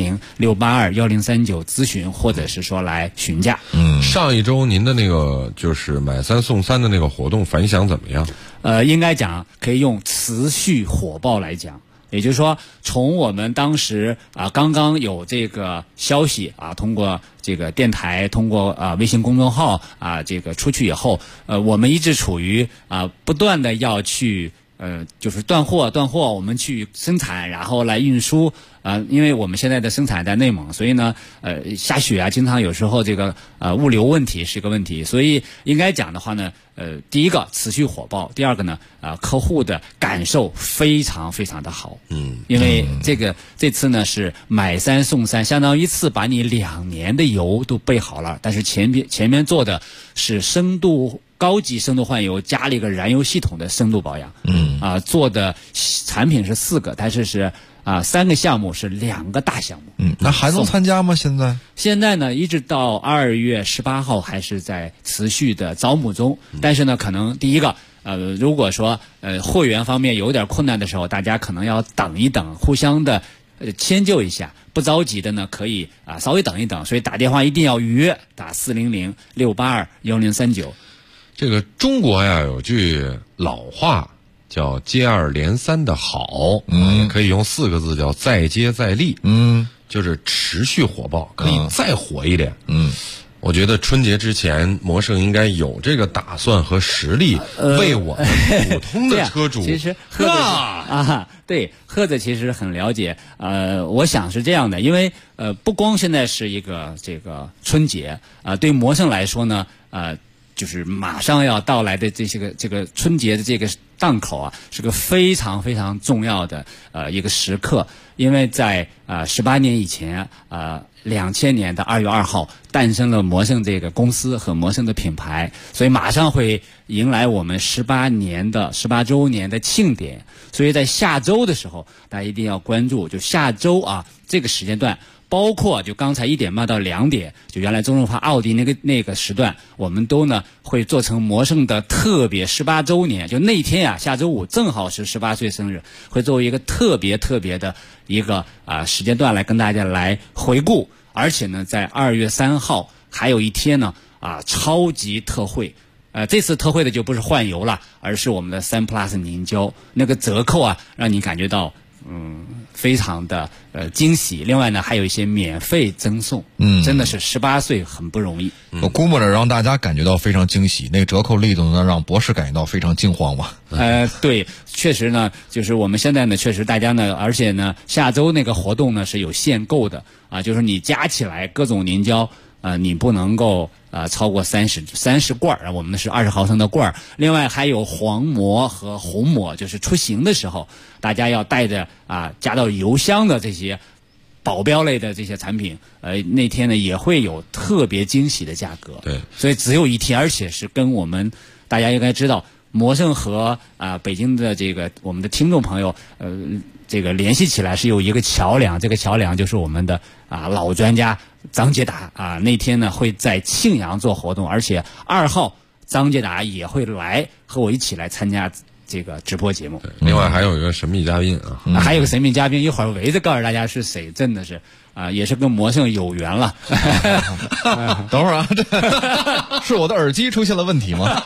400-682-1039咨询，或者是说来询价。 上一周您的那个就是买3送3的那个活动反响怎么样？ 应该讲可以用持续火爆来讲。也就是说，从我们当时刚刚有这个消息通过这个电台，通过微信公众号这个出去以后，我们一直处于不断的要去就是断货，我们去生产，然后来运输。因为我们现在的生产在内蒙，所以呢，下雪经常有时候这个物流问题是个问题，所以应该讲的话呢，第一个持续火爆，第二个呢，客户的感受非常非常的好。因为这次呢是买3送3，相当于一次把你2年的油都备好了，但是前面做的是高级深度换油，加了一个燃油系统的深度保养。做的产品是4个，但是3个项目是2个大项目。 那还能参加吗？现在呢，一直到2月18号还是在持续的招募中。但是呢，可能第一个如果说会员方面有点困难的时候，大家可能要等一等，互相的迁就一下。不着急的呢，可以稍微等一等。所以打电话一定要预约，打400-682-1039。 这个中国呀有句老话叫接二连三的好，也可以用4个字叫再接再厉。就是持续火爆，可以再火一点。我觉得春节之前魔圣应该有这个打算和实力，为我们普通的车主其实对赫子其实很了解。我想是这样的，因为不光现在是一个这个春节对魔圣来说呢就是马上要到来的这个春节的这个档口是个非常非常重要的一个时刻。因为在18年以前2000年的2月2号诞生了魔圣这个公司和魔圣的品牌，所以马上会迎来我们18周年的庆典。所以在下周的时候大家一定要关注，就下周这个时间段，包括就刚才1点半到2点，就原来中润发奥迪那个时段，我们都呢会做成魔圣的特别18周年，就那天下周5正好是18岁生日，会作为一个特别的一个时间段来跟大家来回顾。而且呢在2月3号还有一天呢超级特惠。这次特惠的就不是换油了，而是我们的3 Plus 凝胶，那个折扣让你感觉到非常的惊喜。另外呢还有一些免费赠送。真的是18岁很不容易。 我估摸着让大家感觉到非常惊喜，那个折扣力度呢让博士感觉到非常惊慌嘛。 对，确实呢就是我们现在呢确实大家呢，而且呢下周那个活动呢是有限购的就是你加起来各种凝胶你不能够超过30罐，我们的是20毫升的罐。另外还有黄膜和红膜，就是出行的时候大家要带着加到油箱的这些保镖类的这些产品，那天呢也会有特别惊喜的价格。 对， 所以只有一天，而且是跟我们大家应该知道魔圣和北京的这个我们的听众朋友这个联系起来是有一个桥梁，这个桥梁就是我们的老专家张捷达那天呢会在庆阳做活动，而且2号张捷达也会来和我一起来参加这个直播节目。 另外还有一个神秘嘉宾还有个神秘嘉宾，一会儿围着告诉大家是谁，真的是也是跟魔圣有缘了。 等会儿是我的耳机出现了问题吗？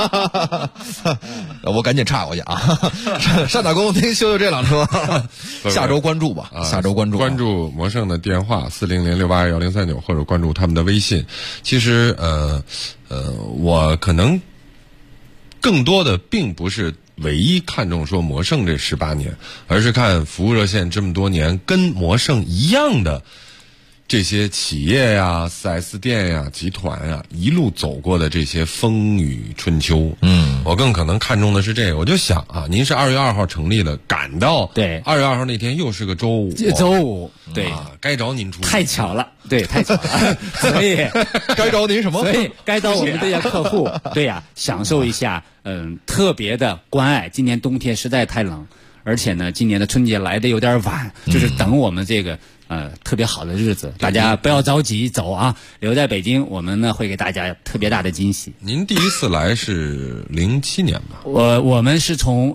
我赶紧岔过去上打工听修这辆车。下周关注吧，下周关注魔圣的电话400-682-1039，或者关注他们的微信。其实我可能更多的并不是唯一看重说魔圣这18年，而是看服务热线这么多年跟魔圣一样的这些企业呀、4S 店呀、集团呀一路走过的这些风雨春秋。我更可能看重的是这个。我就想您是2月2号成立的，赶到对 2月2号那天又是个周五， 对该找您出太巧了，对，太巧了。所以该找您什么？ 所以该找我们这些客户，对享受一下特别的关爱。今年冬天实在太冷， 而且呢，今年的春节来的有点晚，就是等我们这个特别好的日子，大家不要着急走啊，留在北京，我们呢会给大家特别大的惊喜。 您第一次来是07年吧？ 我们是从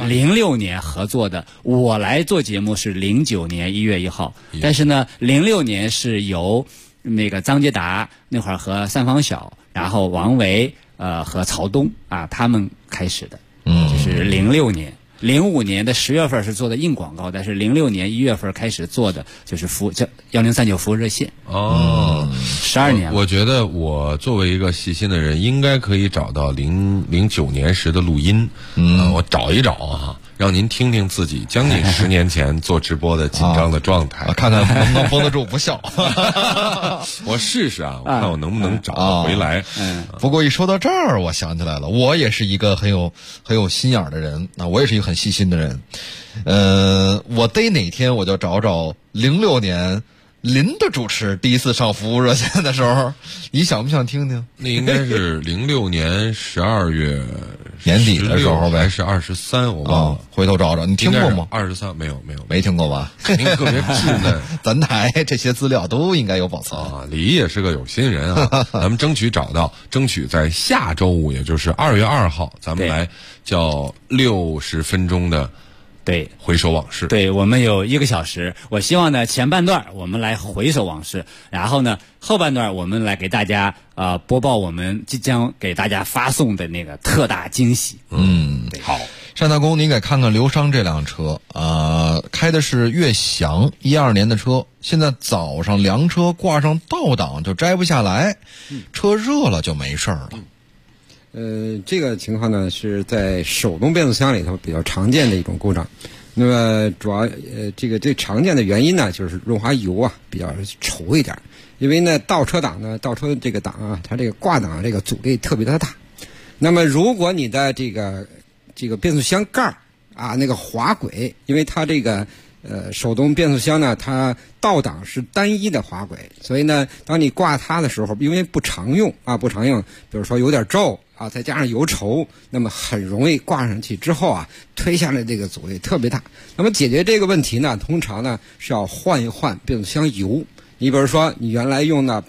06年合作的，我来做节目是09年1月1号，但是呢06年是由那个张杰达那会儿和三方晓，然后王维和曹东他们开始的，就是06年。05年的10月份是做的硬广告，但是06年1月份开始做的就是1039服务热线。12年了。 我觉得我作为一个细心的人，应该可以找到09年时的录音。我找一找啊，让您听听自己将近10年前做直播的紧张的状态， 看看能不能绷得住不笑。 我试试啊，我看我能不能找得回来。 不过一说到这儿，我想起来了，我也是一个很有心眼的人，我也是一个很细心的人。我得哪天我就找找06年林的主持第一次上服务热线的时候，你想不想听听？ 那应该是06年12月年底的时候呗， 还是23，我忘了。 回头找找，你听过吗 ？23 没听过吧？ 肯定特别稚嫩。 咱台这些资料都应该有保存啊。李也是个有心人啊，咱们争取找到，争取在下周五，也就是2月2号，咱们来叫60分钟的。 对， 回首往事。 对，我们有1个小时。我希望呢，前半段我们来回首往事，然后呢，后半段我们来给大家播报我们即将给大家发送的那个特大惊喜。 好，单大公，您给看看刘商这辆车开的是悦翔12年的车，现在早上凉车挂上倒档就摘不下来，车热了就没事儿了。 这个情况呢是在手动变速箱里头比较常见的一种故障。那么主要这个最常见的原因呢，就是润滑油啊比较稠一点，因为呢倒车这个档啊，它这个挂档这个阻力特别的大。那么如果你的这个变速箱盖那个滑轨，因为它这个手动变速箱呢，它倒档是单一的滑轨，所以呢，当你挂它的时候，因为不常用，比如说有点皱再加上油稠，那么很容易挂上去之后推下来这个阻力特别大。那么解决这个问题呢，通常呢是要换一换变速箱油。你比如说，你原来用的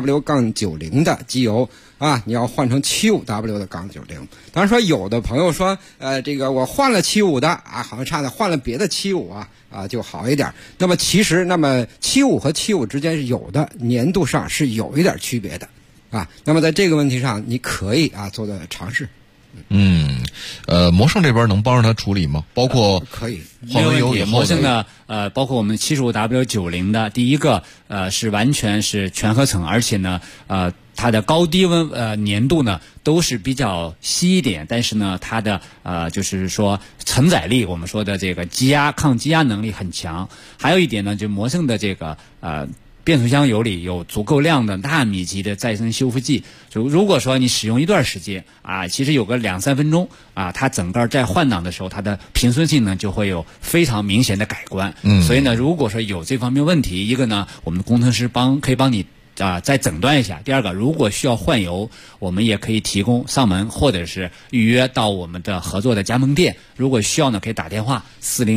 80W-90 的机油你要换成 75W 的-90。当然说，有的朋友说，这个我换了75的好像差点换了别的75就好一点。那么其实75和75之间是有的粘度上是有一点区别的那么在这个问题上，你可以做的尝试。 魔圣这边能帮着他处理吗？包括可以换完油以后， 魔圣呢包括我们 75W-90 的第一个是完全是全合成，而且呢它的高低温粘度呢都是比较稀一点，但是呢它的就是说承载力，我们说的这个抗积压能力很强。还有一点呢，就魔圣的这个变速箱油里有足够量的纳米级的再生修复剂，就如果说你使用一段时间其实有个2-3分钟它整个在换挡的时候，它的平顺性呢就会有非常明显的改观。所以呢，如果说有这方面问题，一个呢，我们工程师可以帮你再诊断一下。第二个，如果需要换油，我们也可以提供上门或者是预约到我们的合作的加盟店。如果需要呢，可以打电话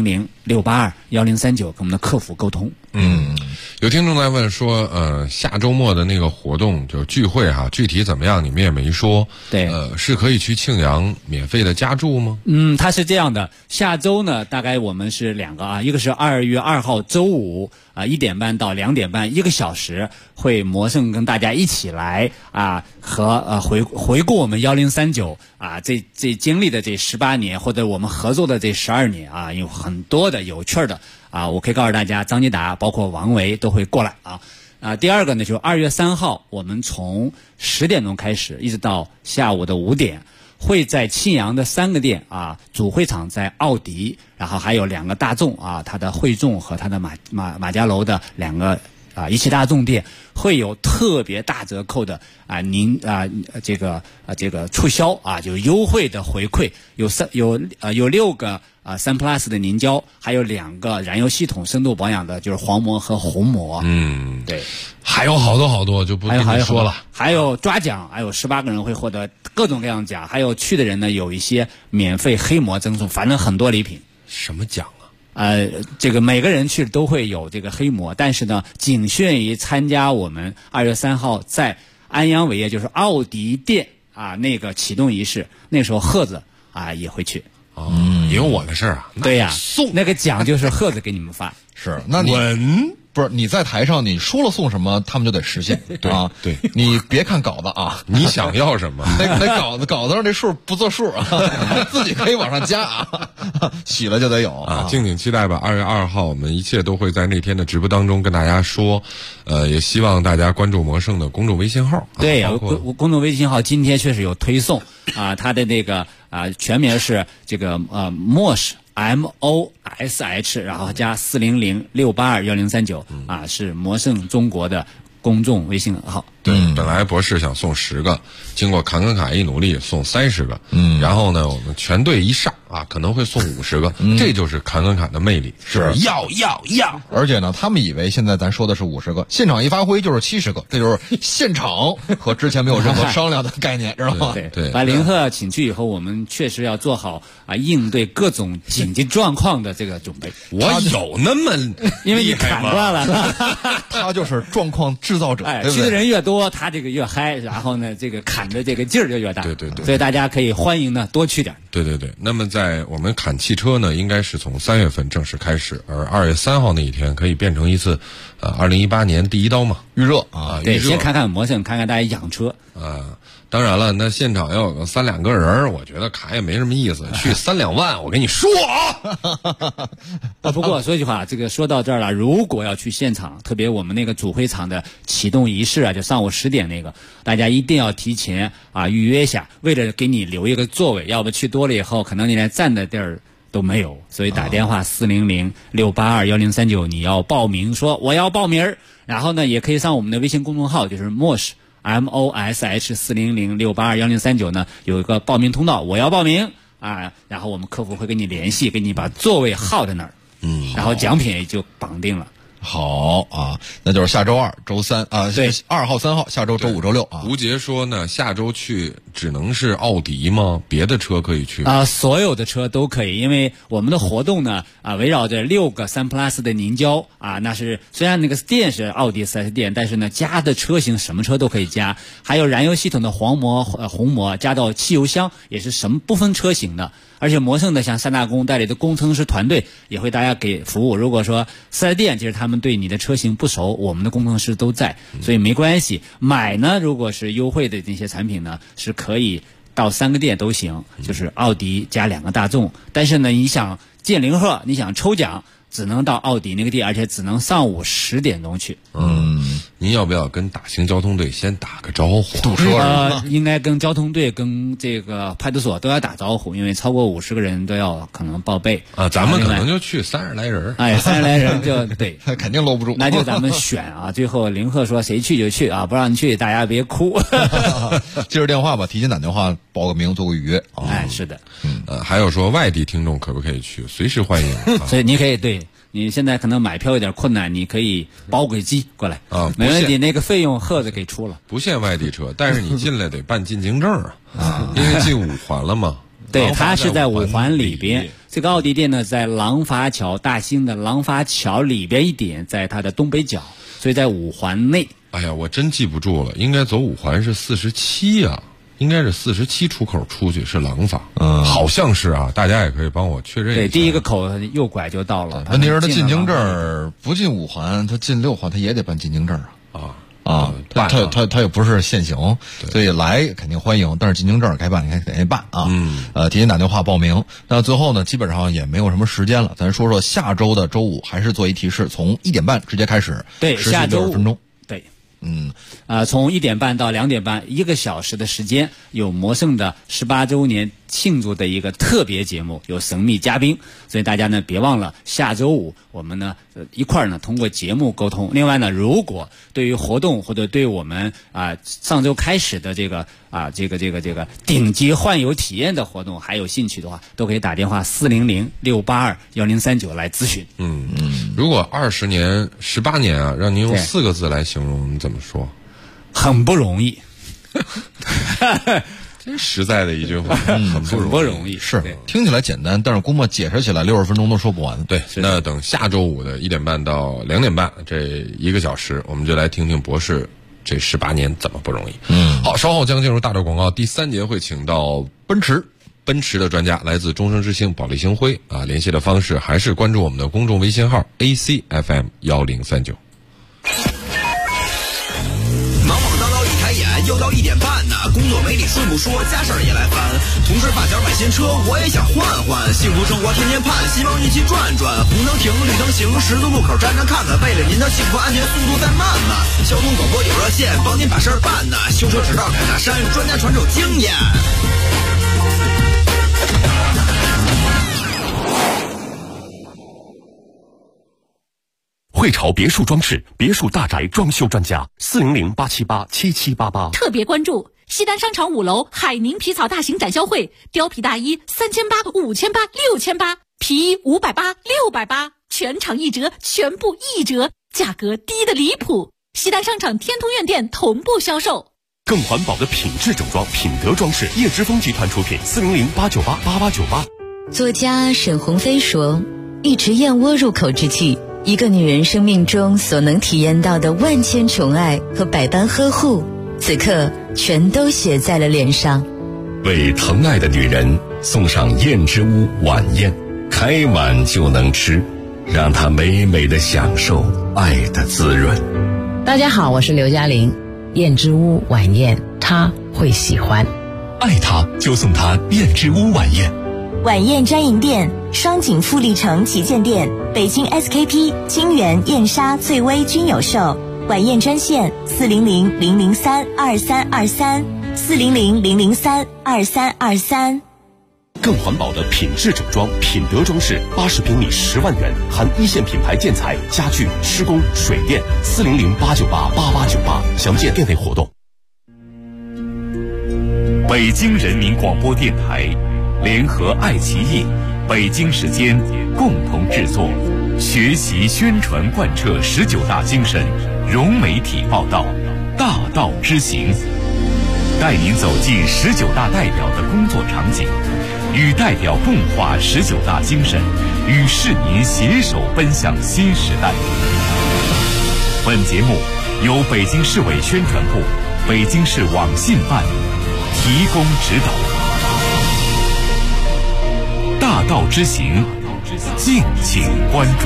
400-682-1039跟我们的客服沟通。 有听众来问说，下周末的那个活动就是聚会具体怎么样你们也没说。 对， 是可以去庆阳免费的加注吗？ 它是这样的，下周呢大概我们是2个一个是2月2号周五1点半到2点半1个小时，会魔圣跟大家一起来和回顾我们1039这经历的这18年，或者我们合作的这12年有很多的有趣的我可以告诉大家，张杰达包括王维都会过来第二个呢，就2月3号，我们从10点钟开始，一直到下午的5点，会在庆阳的3个店主会场在奥迪，然后还有2个大众它的汇众和它的马家楼的2个一汽大众店会有特别大折扣的这个促销就优惠的回馈，有6个3 Plus 的凝胶，还有2个燃油系统深度保养的，就是黄膜和红膜。对， 还有好多就不跟你说了。 还有抓奖，还有18个人会获得各种各样的奖，还有去的人呢有一些免费黑膜赠送，反正很多礼品。 什么奖啊？ 这个每个人去都会有这个黑魔，但是呢，仅限于参加我们2月3号在安阳伟业，就是奥迪店啊那个启动仪式，那时候贺子啊也会去。 也有我的事儿啊。 对呀，送那个奖就是贺子给你们发。 是，那你不是你在台上你说了送什么，他们就得实现啊。 对， 你别看稿子啊， 你想要什么？ 那稿子上这数不作数啊，自己可以往上加啊，许了就得有啊。敬请期待吧，2月2号我们一切都会在那天的直播当中跟大家说。也希望大家关注魔圣的公众微信号。 对，公众微信号今天确实有推送啊，它的那个全名是这个MOSH MOSH， 然后加400-682-1039啊，是魔圣中国的公众微信号。 对，本来博士想送10个，经过侃侃卡一努力送30个，然后呢，我们全队一上啊，可能会送50个，这就是侃侃卡的魅力， 是要。 而且呢，他们以为现在咱说的是50个，现场一发挥就是70个，这就是现场和之前没有任何商量的概念，知道吗？ 对，把林鹤请去以后，我们确实要做好应对各种紧急状况的这个准备。 我有那么因为你砍断了， 他就是状况制造者， 去的人越多，他这个越嗨，然后呢，这个砍的这个劲儿就越大。 对， 所以大家可以欢迎呢多去点。 对。那么在我们砍汽车呢，应该是从3月份正式开始，而2月3号那一天可以变成一次2018年第一刀嘛， 预热啊。对，先看看魔圣，看看大家养车啊。当然了，那现场要有个3-2个人，我觉得砍也没什么意思。去3-2万，我跟你说不过说句话，这个说到这儿了，如果要去现场，特别我们那个主会场的启动仪式啊，就上午10点那个，大家一定要提前预约一下，为了给你留一个座位，要不去多了以后，可能你连站的地儿都没有。所以打电话400-682-1039，你要报名，说我要报名。然后呢，也可以上我们的微信公众号，就是 MOSH MOSH 400-682-1039呢，有一个报名通道，我要报名啊，然后我们客服会跟你联系，给你把座位号在那儿，然后奖品也就绑定了。 好啊，那就是下周2、周3啊，对，2号、3号，下周周5、周6啊。 吴杰说呢，下周去只能是奥迪吗？别的车可以去所有的车都可以，因为我们的活动呢围绕着6个3 Plus 的凝胶那是虽然那个店是奥迪 4S 店，但是呢加的车型什么车都可以加，还有燃油系统的黄膜、红膜，加到汽油箱也是什么不分车型的。而且魔圣的像3大工代理的工程师团队也会大家给服务。如果说4S店其实他们对你的车型不熟，我们的工程师都在，所以没关系。买呢，如果是优惠的那些产品呢，是可以到3个店都行，就是奥迪加2个大众。但是呢，你想见林鹤，你想抽奖，只能到奥迪那个店，而且只能上午10点钟去。 您要不要跟大型交通队先打个招呼？ 堵车应该跟交通队、跟这个派出所都要打招呼，因为超过50个人都要可能报备咱们可能就去30来人。 30来人就对， 肯定搂不住。 那就咱们选最后林鹤说谁去就去不让你去大家别哭。 接着电话吧，提前打电话报个名，做个预约。 是的。 还有说外地听众可不可以去？随时欢迎。 所以你可以你现在可能买票有点困难，你可以包轨机过来没问题，那个费用鹤子给出了。 不限外地车，但是你进来得办进京证因为进5环了嘛。 对，它是在5环里边。这个奥迪店呢，在廊坊桥，大兴的廊坊桥里边一点，在它的东北角，所以在5环内。 哎呀，我真记不住了，应该走5环是47啊。应该是47出口出去是廊坊，好像是大家也可以帮我确认一下。 对，第一个口右拐就到了。 问题是他进京证不进5环，他进6环，他也得办进京证他也不是限行，所以来肯定欢迎，但是进京证该办你得办提前打电话报名。那最后呢，基本上也没有什么时间了，咱说说下周的周5，还是做一提示，从1点半直接开始， 对，下周 60分钟。 对。从1点半到2点半，1个小时的时间，有魔圣的18周年庆祝的一个特别节目，有神秘嘉宾，所以大家呢别忘了下周5我们呢一块儿呢通过节目沟通。另外呢，如果对于活动或者对我们上周开始的这个顶级换油体验的活动还有兴趣的话，都可以打电话400-682-1039来咨询。 如果20年、18年让您用4个字来形容，你怎么说？ 很不容易。 真实在的一句话，很不容易。 是听起来简单，但是估摸解释起来60分钟都说不完。 对，那等下周五的1点半到2点半这1个小时，我们就来听听博士这18年怎么不容易。好，稍后将进入大段广告，第3节会请到奔驰的专家，来自终生之星保利星辉啊。联系的方式还是关注我们的公众微信号 ACFM1039。 忙忙叨叨一开眼，又到1点半呢。工作没理顺不说，家事儿也来烦。同事发小买新车，我也想换换。幸福生活天天盼，希望一起转转。红灯停，绿灯行，十字路口站站看看。为了您的幸福安全，速度再慢慢。交通广播有热线，帮您把事儿办呢。修车指导改大山，专家传授经验。 汇潮别墅装饰别墅大宅装修专家400-878-7788。 特别关注西单商场5楼海宁皮草大型展销会，貂皮大衣3800、5800、6800，皮衣580、680，全场1折，全部1折，价格低得离谱。西单商场天通苑店同步销售。 更环保的品质整装品德装饰，叶之峰集团出品，400-898-8898。 作家沈鸿飞说，一池燕窝入口之际，一个女人生命中所能体验到的万千宠爱和百般呵护，此刻全都写在了脸上。 为疼爱的女人送上燕之屋晚宴，开碗就能吃，让她美美的享受爱的滋润。 大家好，我是刘嘉玲。燕之屋晚宴，她会喜欢。 爱她就送她燕之屋晚宴。 晚宴专营店：双井富力城旗舰店、北京 SKP、金源、燕莎、翠微均有售。晚宴专线400-003-2323，400-003-2323。 更环保的品质整装品德装饰，80平米10万元，含一线品牌建材、家具、施工、水电。400-898-8898，详见店内活动。北京人民广播电台联合爱奇艺、北京时间共同制作，学习宣传贯彻19大精神，融媒体报道，大道之行，带您走进19大代表的工作场景，与代表共话19大精神，与市民携手奔向新时代。本节目由北京市委宣传部、北京市网信办提供指导。大道之行，敬请关注。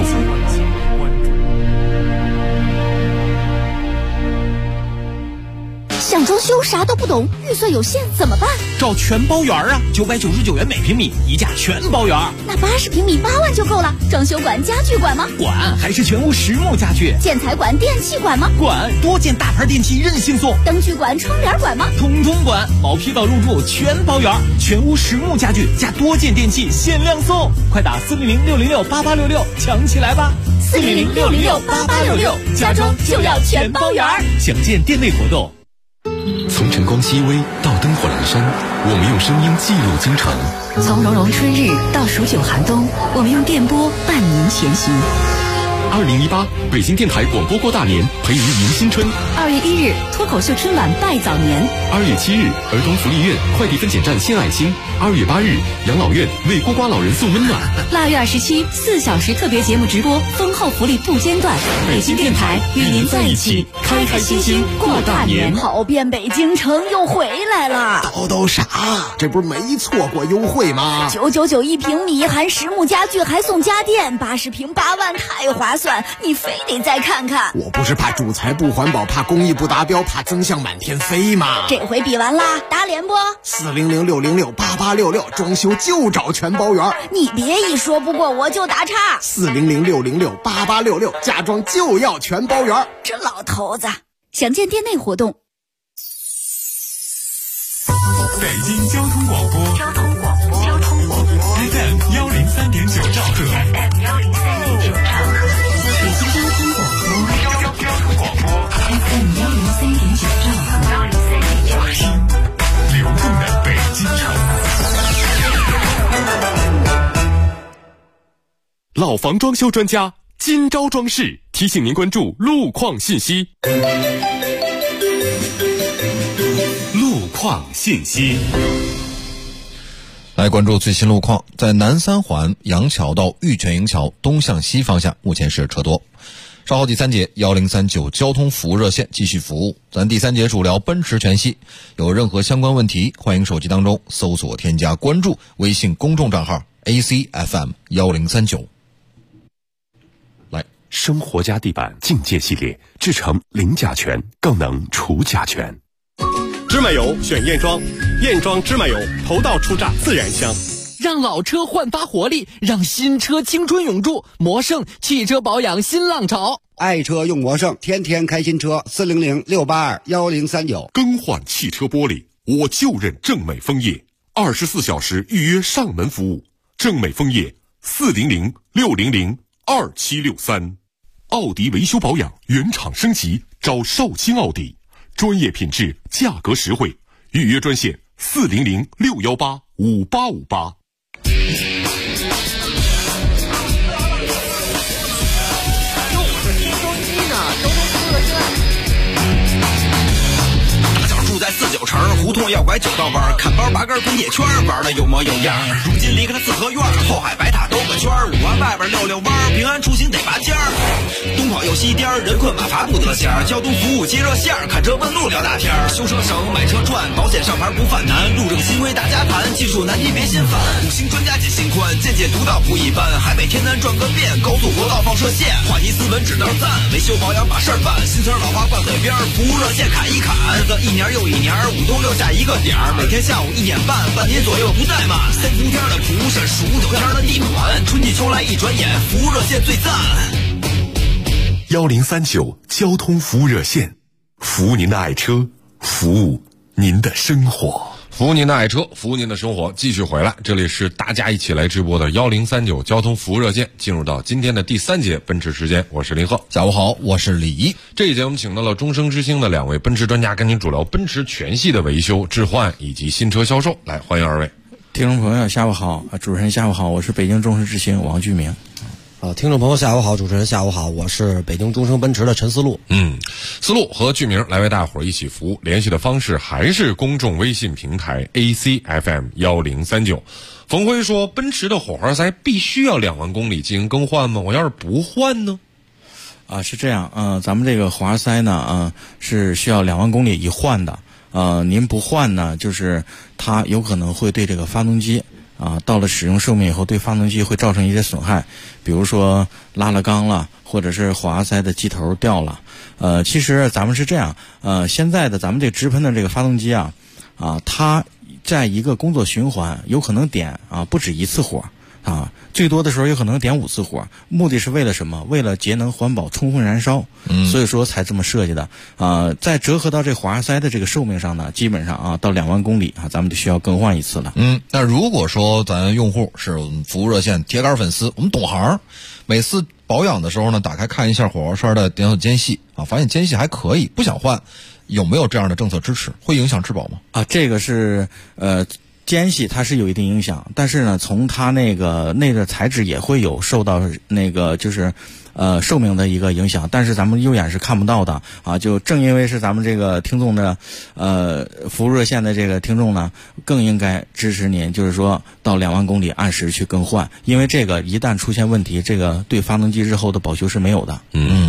想装修啥都不懂，预算有限怎么办？ 找全包园啊，999元每平米，一价全包园。 那80平米8万就够了。装修馆、家具馆吗？ 管，还是全屋实木家具。 建材馆、电器馆吗？ 管，多件大牌电器任性送。 灯具馆、窗帘馆吗？ 统统管，毛坯到入住全包园，全屋实木家具加多件电器限量送。快打400-606-8866抢起来吧 ！400-606-8866，家装就要全包园。 详见店内活动。 从晨光熹微到灯火阑珊，我们用声音记录京城； 从融融春日到数9寒冬，我们用电波伴您前行。 2018北京电台广播过大年，陪您迎新春。 2月1日脱口秀春晚拜早年。 2月7日儿童福利院快递分拣站献爱心。2月8日养老院为孤寡老人送温暖。 腊月27 4小时特别节目直播，丰厚福利不间断。北京电台与您在一起，开开心心过大年。 跑遍北京城又回来了。 叨啥？这不是没错过优惠吗 ？999一平米，含实木家具还送家电，80平8万，太划算！你非得再看看。 我不是怕主材不环保，怕工艺不达标，怕增项满天飞吗？ 这回比完啦，打脸不 ？400-606-8866，装修就找全包园。 你别一说不过我就打岔。 400-606-8866，家装就要全包园。 这老头子，详见店内活动。 北京交通广播FM 103.9兆赫， 北京交通广播 FM 103.9兆赫， 听流动的北京城。老房装修专家今朝装饰提醒您关注路况信息。路况况信息。 来关注最新路况，在南三环杨桥到玉泉营桥东向西方向，目前是车多。稍后第3节1039交通服务热线继续服务。咱第3节主聊奔驰全系，有任何相关问题，欢迎手机当中搜索添加关注微信公众账号 ACFM1039。来， 生活家地板境界系列制成零甲醛，更能除甲醛。 芝麻油选燕庄，燕庄芝麻油头道出榨自然香。 让老车焕发活力，让新车青春永驻。魔胜汽车保养新浪潮， 爱车用魔胜，天天开新车。400-682-1039。 更换汽车玻璃，我就认正美枫叶，24小时预约上门服务。正美枫叶400-600-2763。奥迪维修保养原厂升级，找少卿奥迪，专业品质，价格实惠。预约专线400-618-5858。 住在49城，胡同要拐9道弯，看包拔根滚铁圈，玩的有模有样。如今离开了四合院，后海白塔兜个圈，5环外边溜溜弯，平安出行得拔尖儿。东跑又西颠，人困马乏不得闲。交通服务接热线，看车问路聊大天。修车省，买车赚，保险上牌不犯难。路政新规大家谈，技术难题别心烦。5星专家解心宽，见解独到不一般。海北天南转个遍，高速国道放射线，话题斯文只道赞。维修保养把事儿办，新词老话挂嘴边，服务热线砍一砍。日子一年又一年，5通6下一个点儿，每天下午1点半，半年左右不怠慢。3伏天的服务是数9天的地暖，春季秋来一转眼，服务热线最赞。 1039交通服务热线，服务您的爱车，服务您的生活。 服务您的爱车，服务您的生活，继续回来，这里是大家一起来直播的1039交通服务热线，进入到今天的第3节奔驰时间，我是林鹤。 下午好，我是李一。 这一节我们请到了终生之星的2位奔驰专家，跟您主聊奔驰全系的维修、置换以及新车销售。来，欢迎2位。 听众朋友下午好，主持人下午好，我是北京终生之星王巨明。 听众朋友下午好，主持人下午好，我是北京终生奔驰的陈思路。 思路和巨明来为大伙儿一起服务，联系的方式还是公众微信平台 ACFM1039。冯辉说，奔驰的火花塞必须要2万公里进行更换吗？我要是不换呢？ 是这样，咱们这个火花塞呢，是需要2万公里一换的。您不换呢，就是它有可能会对这个发动机到了使用寿命以后，对发动机会造成一些损害，比如说拉了缸了，或者是火花塞的机头掉了。其实咱们是这样，现在的咱们这个直喷的这个发动机它在一个工作循环有可能点不止1次火最多的时候有可能点5次火，目的是为了什么？为了节能环保、充分燃烧，所以说才这么设计的。再折合到这火花塞的这个寿命上呢，基本上到2万公里咱们就需要更换一次了。 那如果说咱用户是服务热线铁杆粉丝，我们懂行，每次保养的时候呢，打开看一下火花塞的点火间隙发现间隙还可以，不想换，有没有这样的政策支持？会影响质保吗？ 这个是间隙它是有一定影响，但是呢，从它那个内的材质也会有受到那个就是寿命的一个影响，但是咱们肉眼是看不到的就正因为是咱们这个听众的服务热线的这个听众呢，更应该支持您，就是说到2万公里按时去更换，因为这个一旦出现问题，这个对发动机日后的保修是没有的。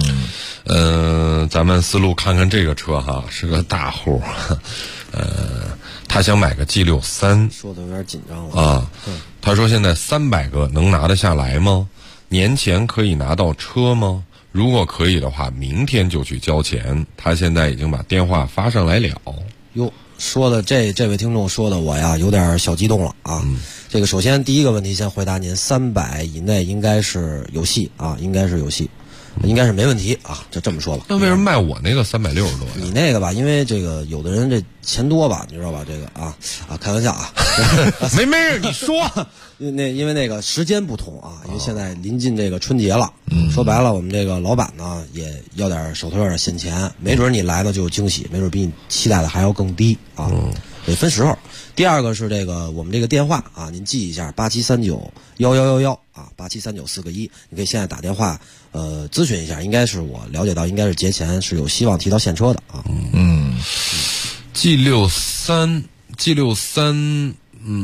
咱们思路看看这个车是个大户，他想买个 G63， 说的有点紧张了他说现在300个能拿得下来吗？年前可以拿到车吗？如果可以的话，明天就去交钱。他现在已经把电话发上来了。 哟，说的这位听众说的我呀有点小激动了这个首先第一个问题先回答您，300以内应该是有戏应该是有戏。应该是没问题就这么说吧。 那为什么卖我那个360多呀？ 你那个吧，因为这个有的人这钱多吧，你知道吧？这个开玩笑没事，你说。 因为那个时间不同因为现在临近这个春节了，说白了，我们这个老板呢也要点手头有点现钱，没准你来了就有惊喜，没准比你期待的还要更低得分时候。第二个是这个我们这个电话您记一下87391111 873941，你可以现在打电话咨询一下，应该是我了解到应该是节前是有希望提到现车的 G63 G63，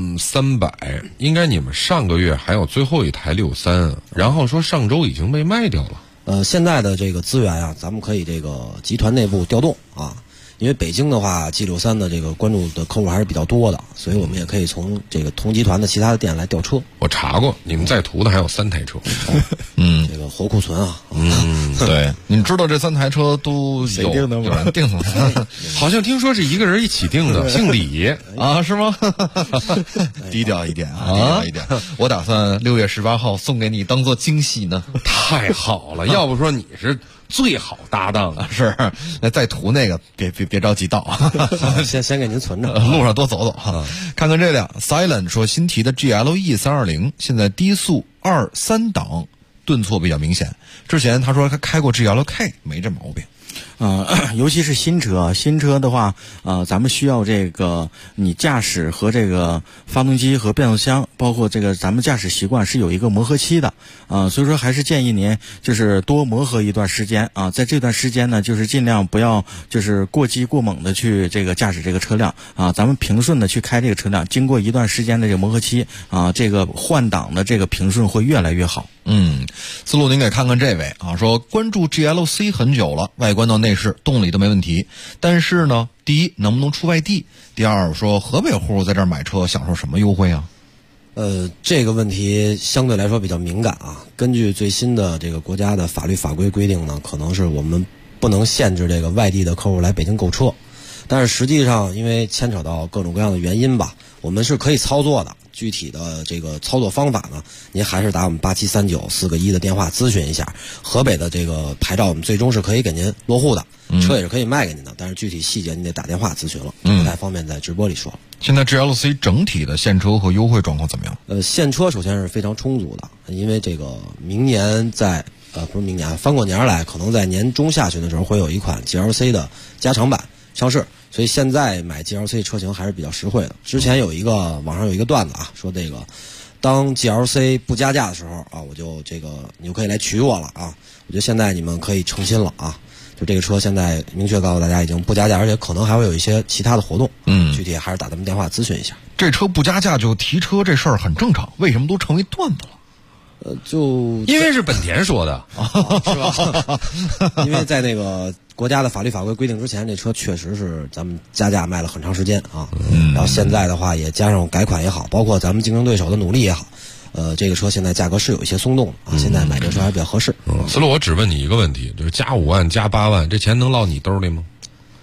300，应该你们上个月还有最后一台63，然后说上周已经被卖掉了。 现在的这个资源啊，咱们可以这个集团内部调动啊。因为北京的话 G63 的这个关注的客户还是比较多的，所以我们也可以从这个同集团的其他的店来调车。 我查过，你们在途的还有3台车， 这个活库存啊， 对，你知道这3台车都有定的吗？ 有人定的， 好像听说是一个人一起定的，姓李啊，是吗？低调一点啊，低调一点。我打算6月18号送给你当做惊喜呢。 太好了，要不说你是最好搭档啊！ 是，那在途那个别着急到， 先给您存着， 路上多走走哈。看看这辆 Silent 说新提的 GLE 320，现在低速2、3档顿挫比较明显。之前他说他开过 GLK， 没这毛病。 尤其是新车的话，咱们需要这个你驾驶和这个发动机和变速箱，包括这个咱们驾驶习惯是有一个磨合期的，所以说还是建议您就是多磨合一段时间啊，在这段时间呢，就是尽量不要就是过激过猛的去这个驾驶这个车辆啊，咱们平顺的去开这个车辆，经过一段时间的这个磨合期啊，这个换挡的这个平顺会越来越好。 思路您给看看这位啊，说关注 GLC 很久了，外观到内饰动力都没问题，但是呢，第一能不能出外地？第二说河北户在这儿买车享受什么优惠啊？ 这个问题相对来说比较敏感啊。根据最新的这个国家的法律法规规定呢，可能是我们不能限制这个外地的客户来北京购车，但是实际上因为牵扯到各种各样的原因吧，我们是可以操作的。具体的这个操作方法呢，您还是打我们8739-4个1的电话咨询一下。河北的这个牌照我们最终是可以给您落户的，车也是可以卖给您的，但是具体细节您得打电话咨询了，不太方便在直播里说。 现在 GLC 整体的现车和优惠状况怎么样？ 现车首先是非常充足的，因为这个明年在不是明年，翻过年来，可能在年中下旬的时候会有一款 GLC 的加长版上市。所以现在买 GLC 车型还是比较实惠的。之前网上有一个段子啊，说这个当 GLC 不加价的时候啊，你就可以来娶我了啊。我觉得现在你们可以诚心了啊，就这个车现在明确告诉大家已经不加价，而且可能还会有一些其他的活动。具体还是打咱们电话咨询一下。 这车不加价就提车这事儿很正常，为什么都成为段子了？ 就因为是本田说的， 是吧？因为在那个国家的法律法规规定之前，这车确实是咱们加价卖了很长时间啊。然后现在的话也加上改款也好，包括咱们竞争对手的努力也好，这个车现在价格是有一些松动的啊。现在买这车还比较合适。 思路，我只问你一个问题，就是加5万加8万，这钱能落你兜里吗？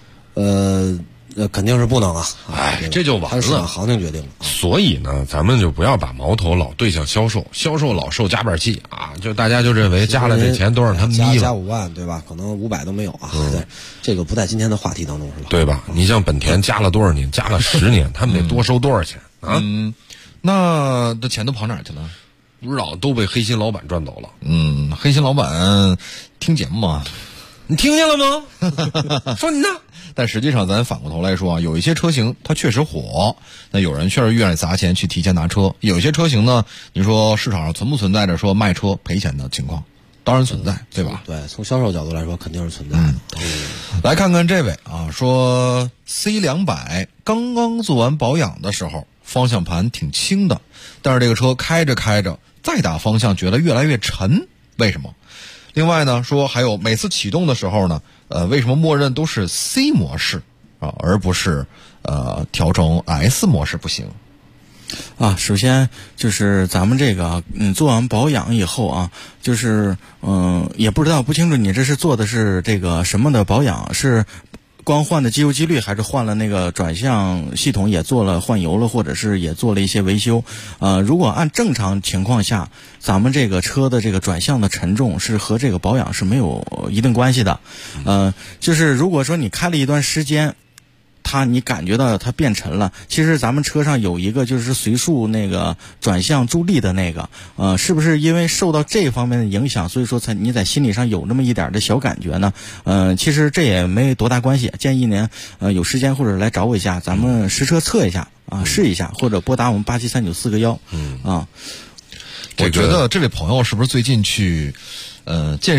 肯定是不能啊！ 这就完了， 市场行情决定了。 所以呢，咱们就不要把矛头老对向销售老受夹板气啊！就大家就认为加了这钱都让他眯了， 加5万对吧？可能500都没有啊！对，这个不在今天的话题当中是吧？ 对吧？你像本田加了多少年？加了10年，他们得多收多少钱啊？ 那这钱都跑哪儿去了？ 不知道，都被黑心老板赚走了。 黑心老板听节目吗？ 你听见了吗？说你呢？ 但实际上咱反过头来说啊，有一些车型它确实火，那有人确实愿意砸钱去提前拿车。有些车型呢，你说市场上存不存在着说卖车赔钱的情况？当然存在，对吧？ 对，从销售角度来说肯定是存在的。 来看看这位啊，说 C200 刚刚做完保养的时候，方向盘挺轻的，但是这个车开着开着再打方向觉得越来越沉，为什么？另外呢，说还有每次启动的时候呢，为什么默认都是 C 模式啊，而不是调成 S 模式不行？ 首先就是咱们这个做完保养以后啊，就是也不清楚你这是做的是这个什么的保养，是光换的机油机滤，还是换了那个转向系统也做了换油了，或者是也做了一些维修？如果按正常情况下，咱们这个车的这个转向的沉重是和这个保养是没有一定关系的。就是如果说你开了一段时间，你感觉到它变沉了，其实咱们车上有一个就是随速那个转向助力的那个，是不是因为受到这方面的影响，所以说你在心理上有那么一点的小感觉呢？其实这也没多大关系，建议您有时间或者来找我一下，咱们实车测一下啊，试一下，或者拨打我们8739-4个1啊。 我觉得这位朋友是不是最近去健身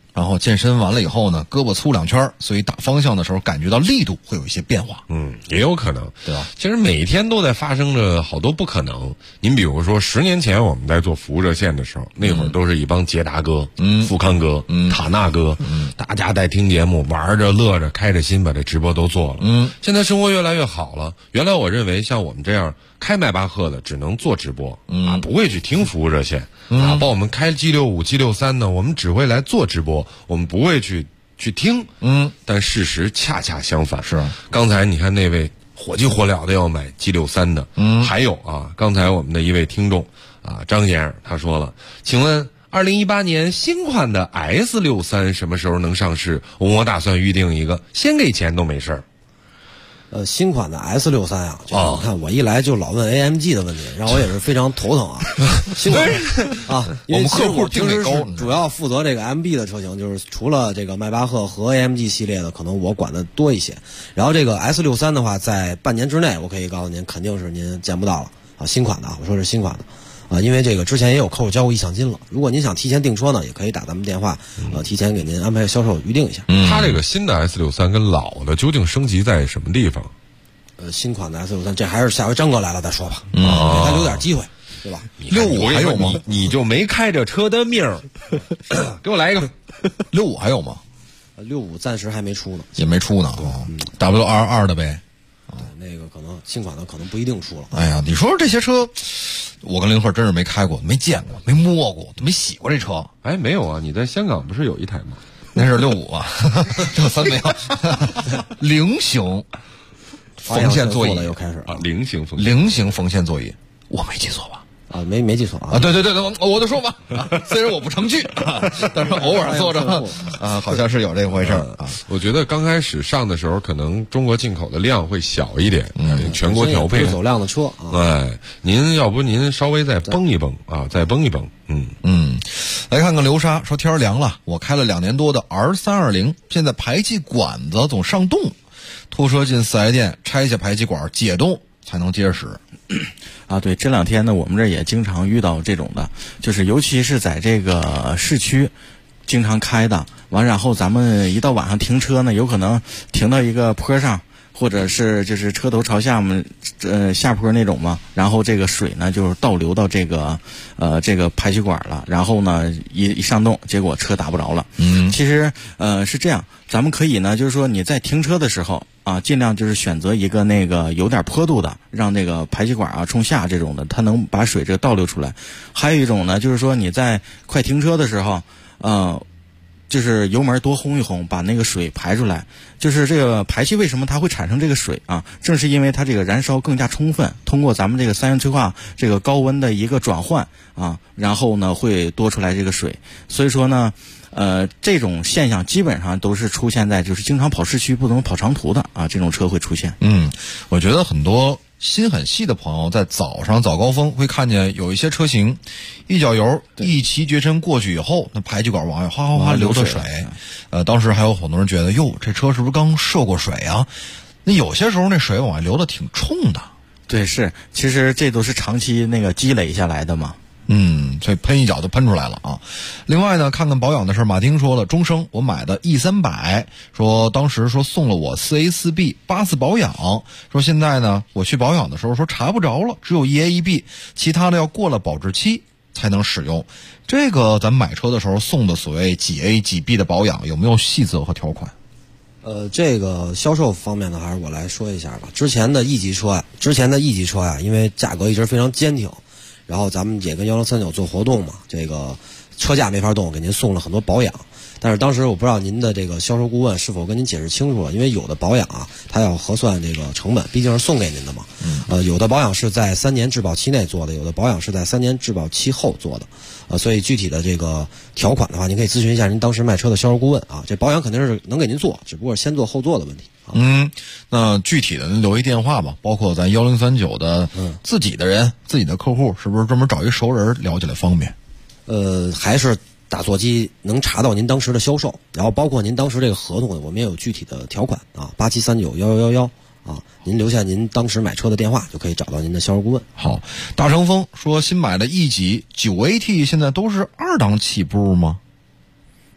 然后健身完了以后呢，胳膊粗2圈，所以打方向的时候感觉到力度会有一些变化。 也有可能， 对吧？ 其实每天都在发生着好多不可能。您比如说10年前我们在做服务热线的时候，那会儿都是一帮捷达哥、富康哥、塔纳哥，大家在听节目，玩着乐着，开着心把这直播都做了。现在生活越来越好了，原来我认为像我们这样开迈巴赫的只能做直播，不会去听服务热线，帮我们开 G65、G63 呢，我们只会来做直播，我们不会去听。但事实恰恰相反。 是刚才你看那位火急火燎的要买 G63 的，还有啊，刚才我们的一位听众啊，张先生他说了，请问2018年新款的 S63 什么时候能上市？我打算预定一个，先给钱都没事儿。 新款的 S63啊，就是你看我一来就老问 AMG 的问题，让我也是非常头疼啊。新款啊，因为其实我平时是主要负责这个 MB 的车型，就是除了这个迈巴赫和 AMG 系列的，可能我管的多一些。然后这个 S63的话，在半年之内，我可以告诉您，肯定是您见不到了啊。新款的啊，我说是新款的。因为这个之前也有客户交过意向金了。如果您想提前订车呢，也可以打咱们电话，提前给您安排销售预定一下。 它这个新的 S63跟老的究竟升级在什么地方？ 新款的 S63，这还是下回张哥来了再说吧，给他留点机会，对吧 ？65还有吗？ 你就没开着车的命儿，给我来一个。 65还有吗 ？65暂时还没出呢， 也没出呢。W22的呗。 那个可能新款的可能不一定出了。 哎呀，你说这些车，我跟林鹤真是没开过，没见过，没摸过，没洗过这车。 哎，没有啊，你在香港不是有一台吗？ 那是65啊，63没有。菱形缝线座椅又开始啊，菱形缝线座椅，我没记错吧？ 啊，没记错啊！ 对，我就说吧，虽然我不常去，但是偶尔坐着啊，好像是有这回事啊。 我觉得刚开始上的时候，可能中国进口的量会小一点，全国调配走量的车。 哎，您要不您稍微再绷一绷啊，再绷一绷。 来看看流沙说天凉了，我开了2年多的 R320，现在排气管子总上冻，拖车进4S店拆下排气管解冻才能接着使。 啊，对，这2天呢，我们这也经常遇到这种的，就是尤其是在这个市区经常开的，然后咱们一到晚上停车呢，有可能停到一个坡上，或者是就是车头朝下嘛，下坡那种嘛，然后这个水呢就是倒流到这个排气管了，然后呢一上冻，结果车打不着了。其实是这样，咱们可以呢，就是说你在停车的时候啊，尽量就是选择一个那个有点坡度的，让那个排气管啊冲下这种的，它能把水这个倒流出来。还有一种呢，就是说你在快停车的时候，就是油门多轰一轰，把那个水排出来。就是这个排气为什么它会产生这个水啊？正是因为它这个燃烧更加充分，通过咱们这个3元催化这个高温的一个转换啊，然后呢会多出来这个水。所以说呢，这种现象基本上都是出现在就是经常跑市区不能跑长途的啊，这种车会出现。 我觉得很多心很细的朋友在早上早高峰会看见有一些车型一脚油一骑绝尘过去以后，那排气管往外哗哗哗流的水，当时还有很多人觉得哟，这车是不是刚涉过水啊？那有些时候那水往外流的挺冲的。 对，是，其实这都是长期那个积累下来的嘛。 所以喷一脚就喷出来了啊。另外呢，看看保养的事，马丁说了，终生我买的 E300，说当时说送了我4A4B 8次保养，说现在呢我去保养的时候说查不着了，只有 1A1B， 其他的要过了保质期才能使用。这个咱买车的时候送的所谓几 A 几 B 的保养有没有细则和条款？ 这个销售方面呢，还是我来说一下吧。之前的 E 级车呀，因为价格一直非常坚挺。然后咱们也跟1039做活动嘛，这个车价没法动，给您送了很多保养。但是当时我不知道您的这个销售顾问是否跟您解释清楚了，因为有的保养啊，它要核算这个成本，毕竟是送给您的嘛。有的保养是在3年质保期内做的，有的保养是在3年质保期后做的。所以具体的这个条款的话，您可以咨询一下您当时卖车的销售顾问啊。这保养肯定是能给您做，只不过先做后做的问题。 那具体的您留一电话吧，包括咱1039的自己的人、自己的客户，是不是专门找一熟人聊起来方便？ 还是打座机能查到您当时的销售，然后包括您当时这个合同，我们也有具体的条款啊，87391111啊，您留下您当时买车的电话，就可以找到您的销售顾问。 好，大成风说新买的 E 级9AT 现在都是2档起步吗？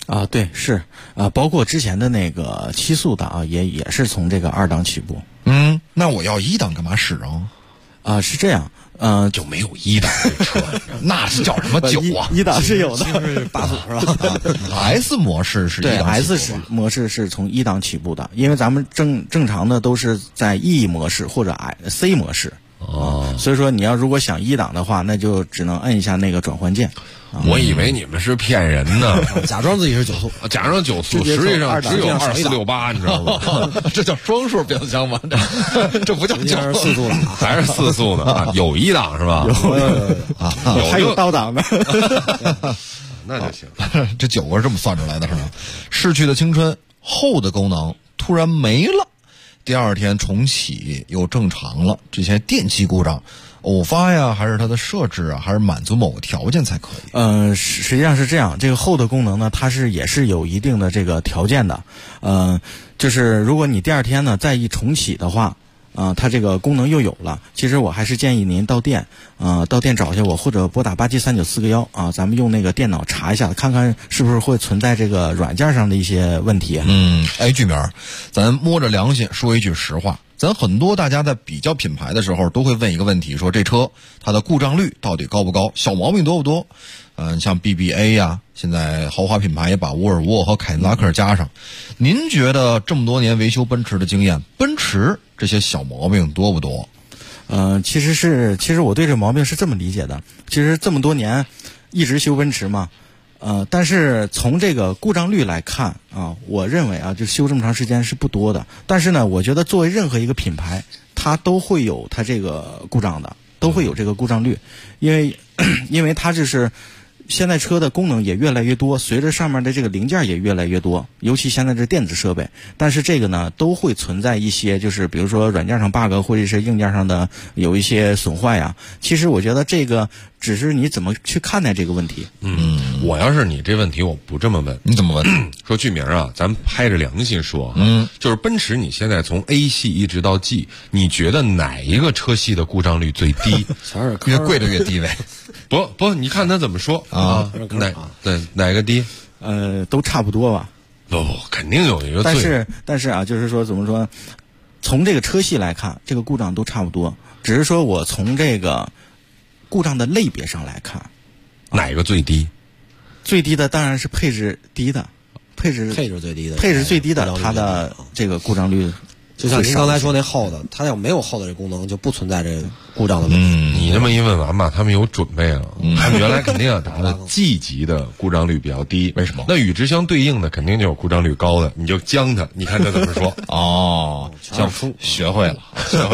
啊，对，是啊，包括之前的那个7速的啊，也是从这个2档起步。 那我要1档干嘛使啊？ 啊，是这样， 就没有1档这车，那是叫什么酒啊 ？1档是有的 ，8速是吧 ？S 模式是1档起步， 对 ，S 模式是从1档起步的，因为咱们正常的都是在 E 模式或者 C 模式。所以说你要如果想1档的话，那就只能摁一下那个转换键。 我以为你们是骗人呢， 假装自己是9速， 假装9速，实际上只有2、4、6、8，你知道吗？ 这叫双数变速箱吗？这不叫 9速，4速了， 还是4速的啊？有1档是吧？ 有，还有倒档的， 那就行。 这9个是这么算出来的，是吧？逝去的青春，后的功能突然没了，第2天重启又正常了。这些电气故障偶发呀，还是它的设置啊，还是满足某个条件才可以？ 实际上是这样，这个后的功能呢，它也是有一定的这个条件的。就是如果你第2天呢再一重启的话，它这个功能又有了。其实我还是建议您到店找一下我，或者拨打873941啊，咱们用那个电脑查一下，看看是不是会存在这个软件上的一些问题。 居民，咱摸着良心说一句实话。咱很多大家在比较品牌的时候都会问一个问题，说这车它的故障率到底高不高，小毛病多不多？像 BBA 呀，现在豪华品牌也把沃尔沃和凯迪拉克加上。您觉得这么多年维修奔驰的经验，奔驰这些小毛病多不多？ 其实我对这毛病是这么理解的，其实这么多年一直修奔驰嘛。但是从这个故障率来看啊，我认为啊，就修这么长时间是不多的。但是呢，我觉得作为任何一个品牌，它都会有它这个故障的，都会有这个故障率，因为它就是现在车的功能也越来越多，随着上面的这个零件也越来越多，尤其现在这电子设备，但是这个呢都会存在一些，就是比如说软件上 bug 或者是硬件上的有一些损坏啊。其实我觉得这个只是你怎么去看待这个问题。 我要是你这问题我不这么问。 你怎么问？ 说剧名啊，咱拍着良心说，就是奔驰你现在从 A 系一直到 G， 你觉得哪一个车系的故障率最低？ 越贵的越低呗。 不，你看他怎么说啊？哪个低？ 都差不多吧。 不，肯定有一个最。 但是啊，就是说怎么说，从这个车系来看，这个故障都差不多，只是说我从这个故障的类别上来看， 哪个最低？ 最低的当然是配置低的，配置最低的， 配置最低的，它的这个故障率。 就像您刚才说那后的，它要没有后的这功能，就不存在这个故障的问题。 你这么一问完吧，他们有准备了。他们原来肯定要答的 G 级的故障率比较低， 为什么？ 那与之相对应的肯定就有故障率高的，你就将他，你看他怎么说？ 学会了，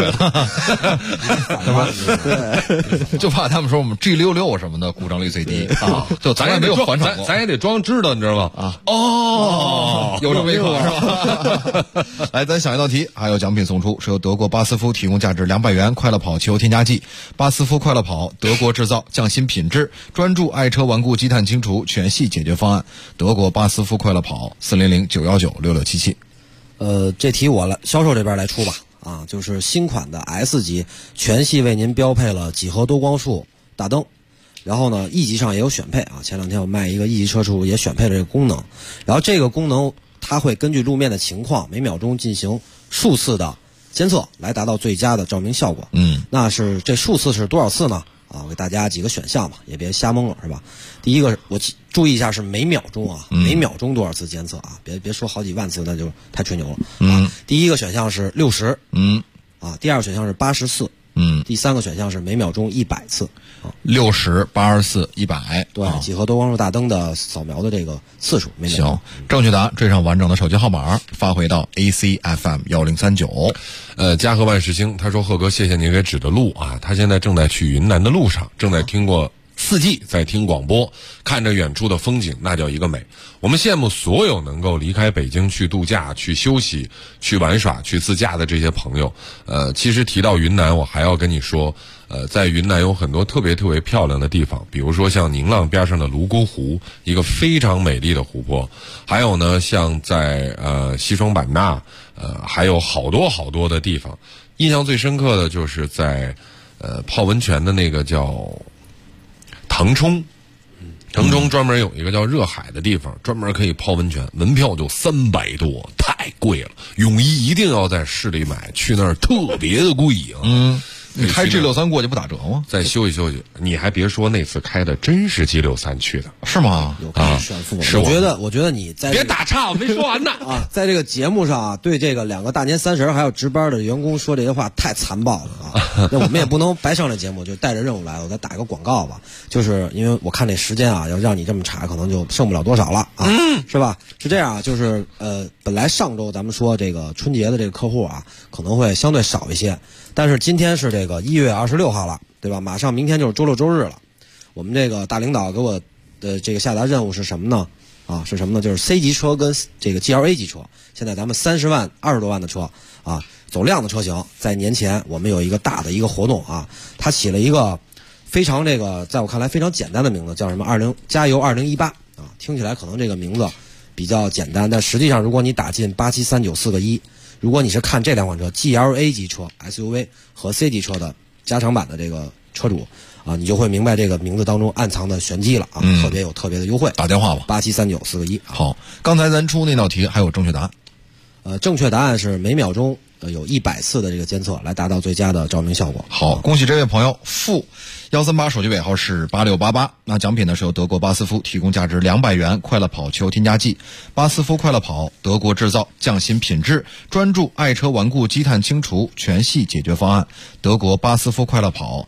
对，就怕他们说我们 G66什么的故障率最低啊，就咱也没有还手过， 咱也得装知道，你知道吗？ 有这么一款是吧？来，咱想一道题。还有奖品送出，是由德国巴斯夫提供价值200元快乐跑汽油添加剂。巴斯夫快乐跑，德国制造，匠心品质，专注爱车顽固积碳清除全系解决方案。德国巴斯夫快乐跑，400-919-6677。 这题我来销售这边来出吧。就是新款的 S 级全系为您标配了几何多光束大灯，然后呢 E 级上也有选配啊。前2天我卖一个 E 级车主也选配了这个功能，然后这个功能它会根据路面的情况，每秒钟进行数次的监测，来达到最佳的照明效果。那是这数次是多少次呢？我给大家几个选项吧，也别瞎蒙了，是吧？第一个，我注意一下是每秒钟啊，每秒钟多少次监测啊？别说好几万次，那就太吹牛了。第一个选项是60，第二个选项是84，第三个选项是每秒钟100次。 60、84、100， 对，几何多光束大灯的扫描的这个次数。 行，正确答案缀上完整的手机号码，发回到 ACFM 1039。 嘉禾万事兴他说：“贺哥，谢谢您给指的路啊，他现在正在去云南的路上，正在听过4G，在听广播，看着远处的风景，那叫一个美。我们羡慕所有能够离开北京去度假、去休息、去玩耍、去自驾的这些朋友。其实提到云南，我还要跟你说。”在云南有很多特别特别漂亮的地方，比如说像宁浪边上的泸沽湖，一个非常美丽的湖泊。还有呢，像在西双版纳，还有好多好多的地方。印象最深刻的就是在泡温泉的那个叫腾冲， 腾冲专门有一个叫热海的地方，专门可以泡温泉，门票就300多，太贵了。泳衣一定要在市里买，去那儿特别的贵啊。 你开 G63 过去不打折吗？ 再休息休息。你还别说，那次开的真是 G63 去的， 是吗？ 有开始炫富。我觉得你在别打岔，我没说完呢啊，在这个节目上啊，对这个2个大年30还有值班的员工说这些话太残暴了啊！那我们也不能白上这节目，就带着任务来。我再打一个广告吧，就是因为我看这时间啊，要让你这么查，可能就剩不了多少了啊，是吧？是这样啊，就是本来上周咱们说这个春节的这个客户啊，可能会相对少一些。但是今天是这个1月26号了，对吧？马上明天就是周六周日了。我们这个大领导给我的这个下达任务是什么呢？啊，是什么呢？就是 C 级车跟这个 GLA 级车。现在咱们30万、20多万的车啊，走量的车型，在年前我们有一个大的一个活动啊，它起了一个非常这个在我看来非常简单的名字，叫什么加油2018啊，听起来可能这个名字比较简单，但实际上如果你打进87394个1。如果你是看这2款车 GLA 级车 SUV 和 C 级车的加长版的这个车主啊，你就会明白这个名字当中暗藏的玄机了啊，特别的优惠。 打电话吧 ，87394个1。 好，刚才咱出那道题还有正确答案。 正确答案是每秒钟有100次的这个监测来达到最佳的照明效果。 好，恭喜这位朋友138手机尾号是8688。那奖品呢是由德国巴斯夫提供价值200元快乐跑球添加剂。巴斯夫快乐跑，德国制造，匠心品质，专注爱车顽固积碳清除全系解决方案。德国巴斯夫快乐跑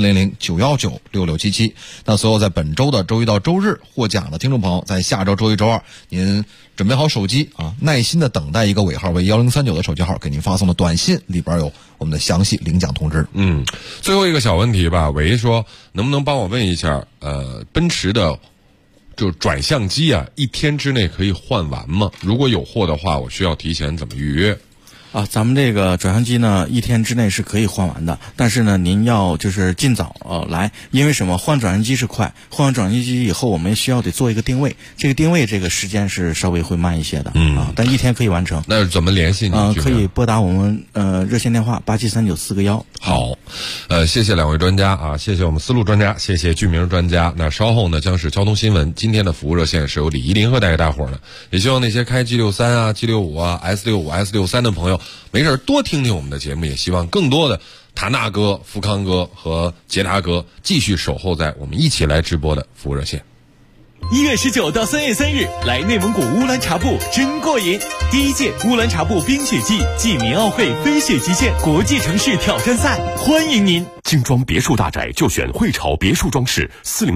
400-919-6677。那所有在本周的周一到周日获奖的听众朋友，在下周周一周二，您准备好手机啊，耐心的等待一个尾号为1039的手机号给您发送的短信，里边有我们的详细领奖通知。 最后一个小问题吧，维说能不能帮我问一下，奔驰的就转向机啊，1天之内可以换完吗？如果有货的话，我需要提前怎么预约？ 啊，咱们这个转向机呢，1天之内是可以换完的，但是呢，您要就是尽早来，因为什么？换转向机是快，换完转向机以后，我们需要得做一个定位，这个定位这个时间是稍微会慢一些的，但1天可以完成。 那怎么联系你？ 可以拨打我们热线电话87394个1。 好，谢谢2位专家啊，谢谢我们思路专家，谢谢居明专家。那稍后呢将是交通新闻，今天的服务热线是由李依林和带给大伙儿的，也希望那些开 G63 啊、G65 啊、S65、S63 的朋友。没事多听听我们的节目，也希望更多的塔纳哥、富康哥和捷达哥继续守候在我们一起来直播的服务热线。 1月19到3月3日，来内蒙古乌兰察布真过瘾！第1届乌兰察布冰雪季暨年奥会飞雪极限国际城市挑战赛，欢迎您！ 精装别墅大宅就选汇潮别墅装饰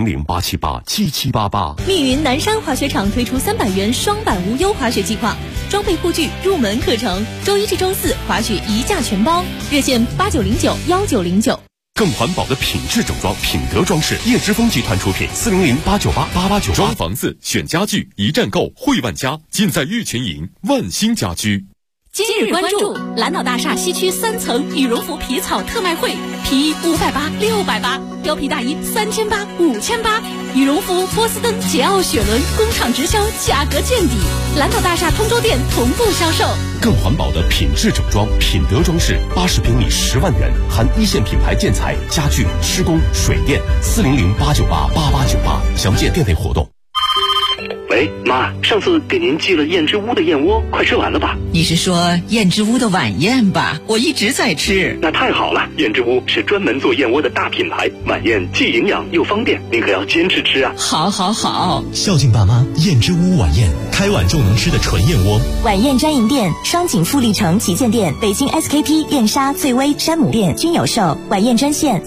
，400-878-7788。 密云南山滑雪场推出300元双板无忧滑雪计划，装备护具入门课程，周1至周4滑雪1价全包，热线89091909。 更环保的品质整装，品德装饰，叶之峰集团出品，400-898-8898。装房子选家具，一站购汇万家，尽在玉泉营万兴家居。 今日关注蓝岛大厦西区3层羽绒服皮草特卖会，皮衣580、680，貂皮大衣3800、5800，羽绒服波司登、捷奥雪伦工厂直销，价格见底。蓝岛大厦通州店同步销售。 更环保的品质整装，品德装饰，80平米10万元，含1线品牌建材、家具、施工、水电，400-898-8898，详见店内活动。 喂，妈，上次给您寄了燕之屋的燕窝，快吃完了吧？ 你是说燕之屋的晚宴吧？我一直在吃。 那太好了，燕之屋是专门做燕窝的大品牌，晚宴既营养又方便，您可要坚持吃啊！ 好好好， 孝敬爸妈，燕之屋晚宴，开碗就能吃的纯燕窝。 晚宴专营店双井富力城旗舰店、北京 SKP、燕莎、醉威、山姆店均有售。晚宴专线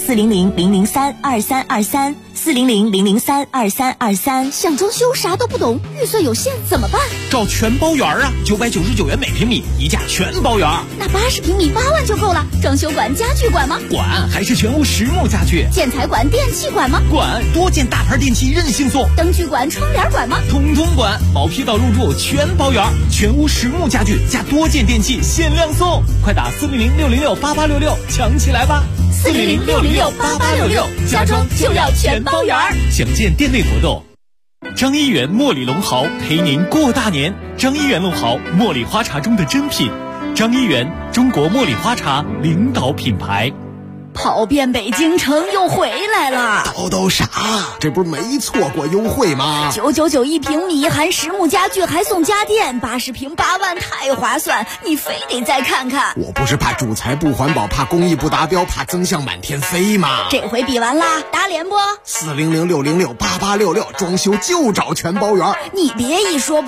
400-003-2323，400-003-2323。 想装修啥都不懂，预算有限怎么办？ 找全包园啊，999元每平米，1价全包园。 那80平米8万就够了。装修管、家具管吗？ 管，还是全屋实木家具。 建材管、电器管吗？ 管，多件大牌电器任性送。 灯具管、窗帘管吗？ 通通管，毛坯到入住全包园，全屋实木家具加多件电器限量送，快打400-606-8866抢起来吧 ！400-606-8866，家装就要全包园。 详见店内活动。张一元茉莉龙豪陪您过大年。张一元龙豪，茉莉花茶中的珍品。张一元，中国茉莉花茶领导品牌。 跑遍北京城又回来了。 叨啥？这不是没错过优惠吗 ？999一平米，含实木家具还送家电，80平8万，太划算！你非得再看看。 我不是怕主材不环保，怕工艺不达标，怕增项满天飞吗？ 这回比完啦，打脸不？ 400-606-8866，装修就找全包圆。 你别一说